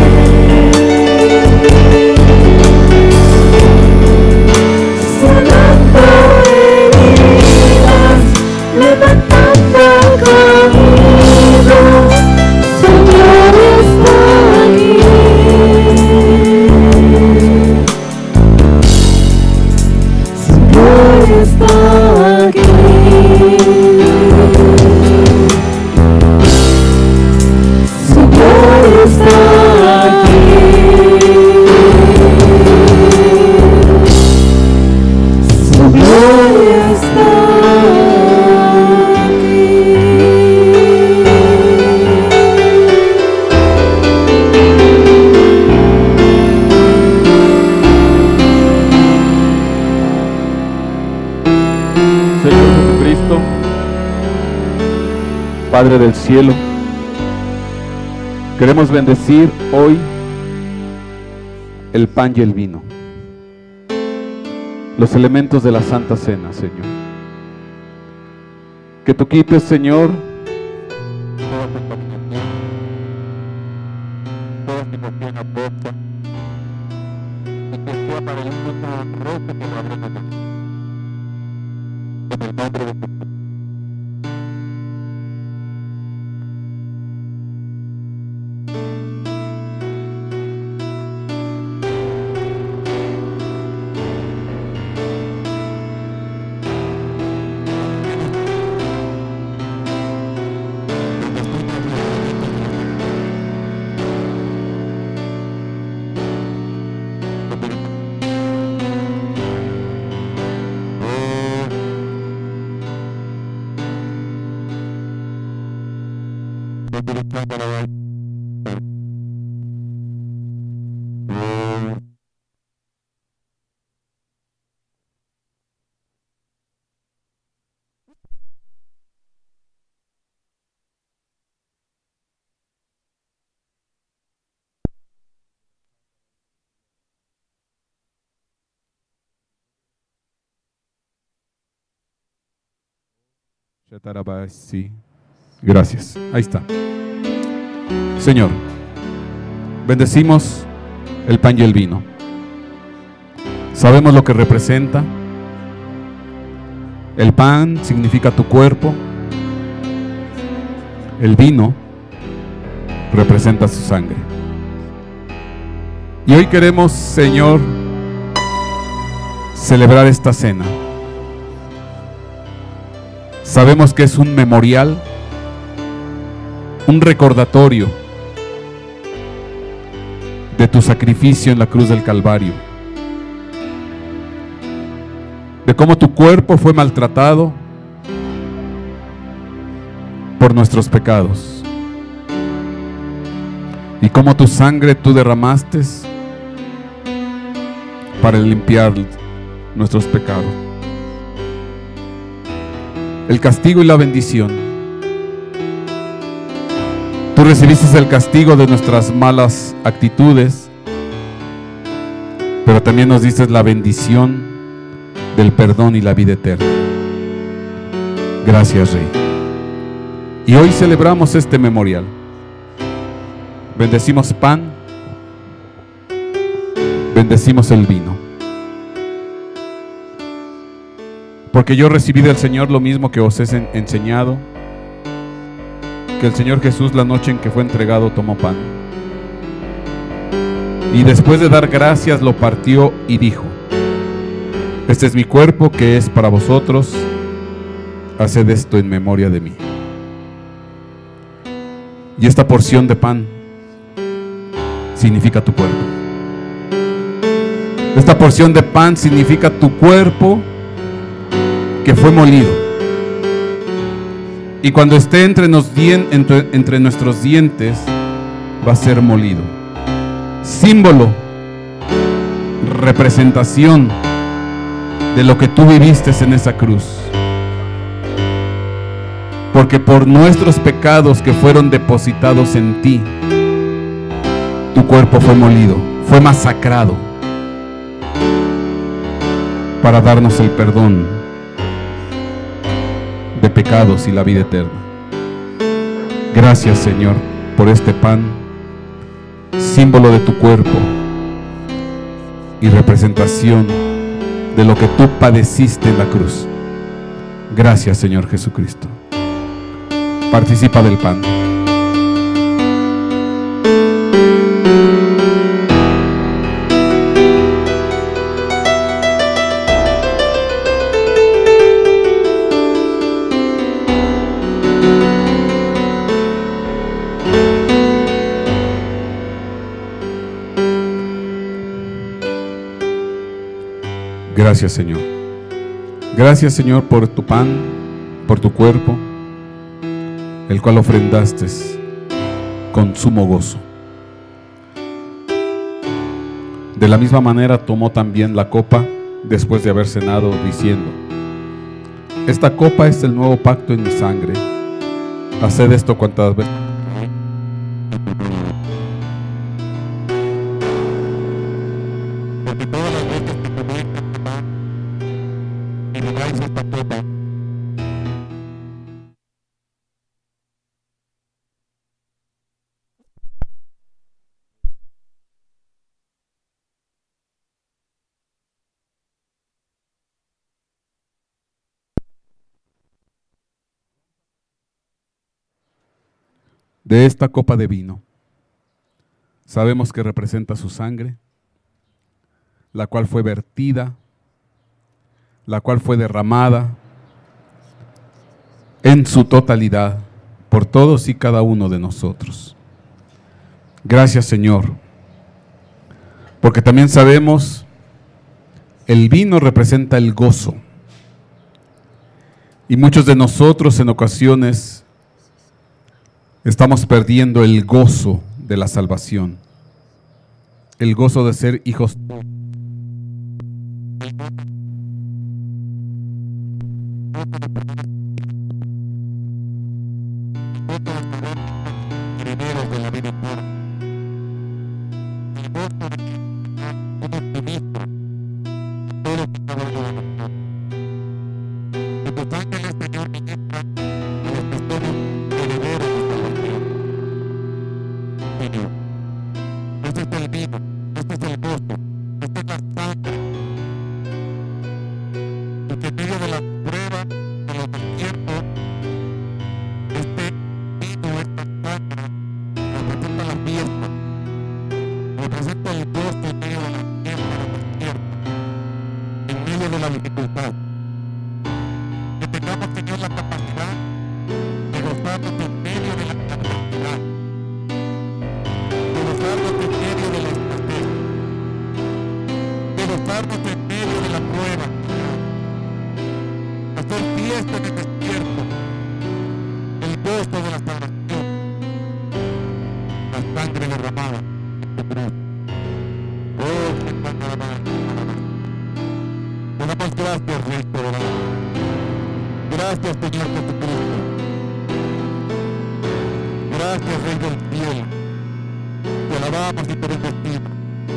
S2: sanando heridas, levantando al caído, su gloria está aquí. Su gloria está aquí. Su gloria está aquí. Su gloria está aquí.
S1: Señor Jesucristo, Padre del cielo, queremos bendecir hoy el pan y el vino, los elementos de la Santa Cena, Señor. Que tú quites, Señor, toda situación aposta, sea para el mismo rojo que lo habló de Dios. En el nombre de Jesús. Sí, gracias. Ahí está. Señor, bendecimos el pan y el vino. Sabemos lo que representa. El pan significa tu cuerpo. El vino representa su sangre. Y hoy queremos, Señor, celebrar esta cena. Sabemos que es un memorial, un recordatorio de tu sacrificio en la cruz del Calvario, de cómo tu cuerpo fue maltratado por nuestros pecados y cómo tu sangre tú derramaste para limpiar nuestros pecados. El castigo y la bendición. Tú recibiste el castigo de nuestras malas actitudes, pero también nos diste la bendición del perdón y la vida eterna. Gracias, Rey. Y hoy celebramos este memorial. Bendecimos pan, bendecimos el vino. Porque yo recibí del Señor lo mismo que os he enseñado, que el Señor Jesús, la noche en que fue entregado, tomó pan. Y después de dar gracias, lo partió y dijo: este es mi cuerpo que es para vosotros, haced esto en memoria de mí. Y esta porción de pan significa tu cuerpo. Esta porción de pan significa tu cuerpo que fue molido, y cuando esté entre nuestros dientes va a ser molido. Símbolo, representación de lo que tú viviste en esa cruz, porque por nuestros pecados que fueron depositados en ti, tu cuerpo fue molido, fue masacrado para darnos el perdón de pecados y la vida eterna. Gracias, Señor, por este pan, símbolo de tu cuerpo y representación de lo que tú padeciste en la cruz. Gracias, Señor Jesucristo. Participa del pan. Gracias, Señor. Gracias, Señor, por tu pan, por tu cuerpo, el cual ofrendaste con sumo gozo. De la misma manera tomó también la copa después de haber cenado, diciendo: esta copa es el nuevo pacto en mi sangre. Haced esto cuantas veces de esta copa de vino. Sabemos que representa su sangre, la cual fue vertida, la cual fue derramada en su totalidad por todos y cada uno de nosotros. Gracias, Señor, porque también sabemos el vino representa el gozo, y muchos de nosotros en ocasiones estamos perdiendo el gozo de la salvación, el gozo de ser hijos.
S3: Gracias, Señor Jesucristo. Gracias, Rey del cielo. Te alabamos y te bendecimos.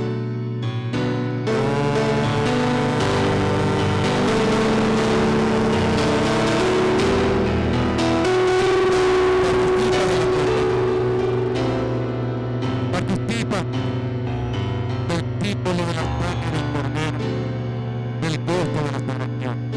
S3: Participa del título de la sangre del Cordero, del gozo de la salvación.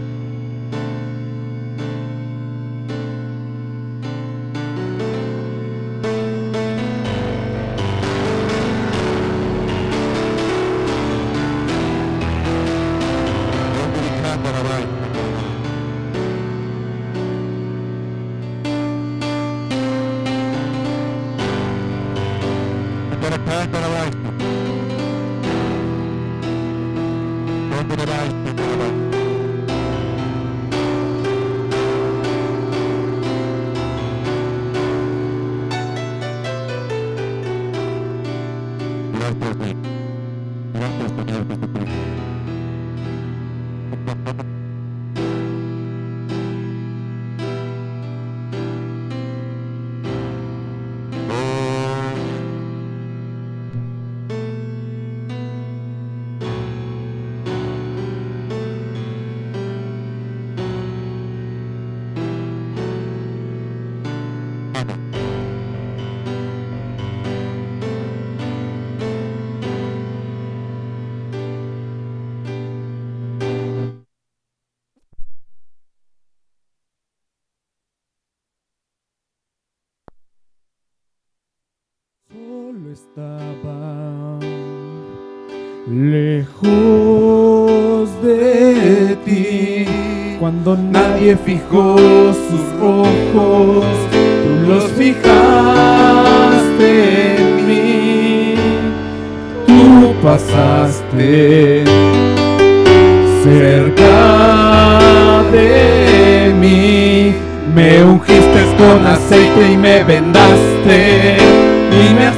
S2: Estaba lejos de ti cuando nadie fijó sus ojos, tú los fijaste en mí, tú pasaste cerca de mí, me ungiste con aceite y me vendaste y me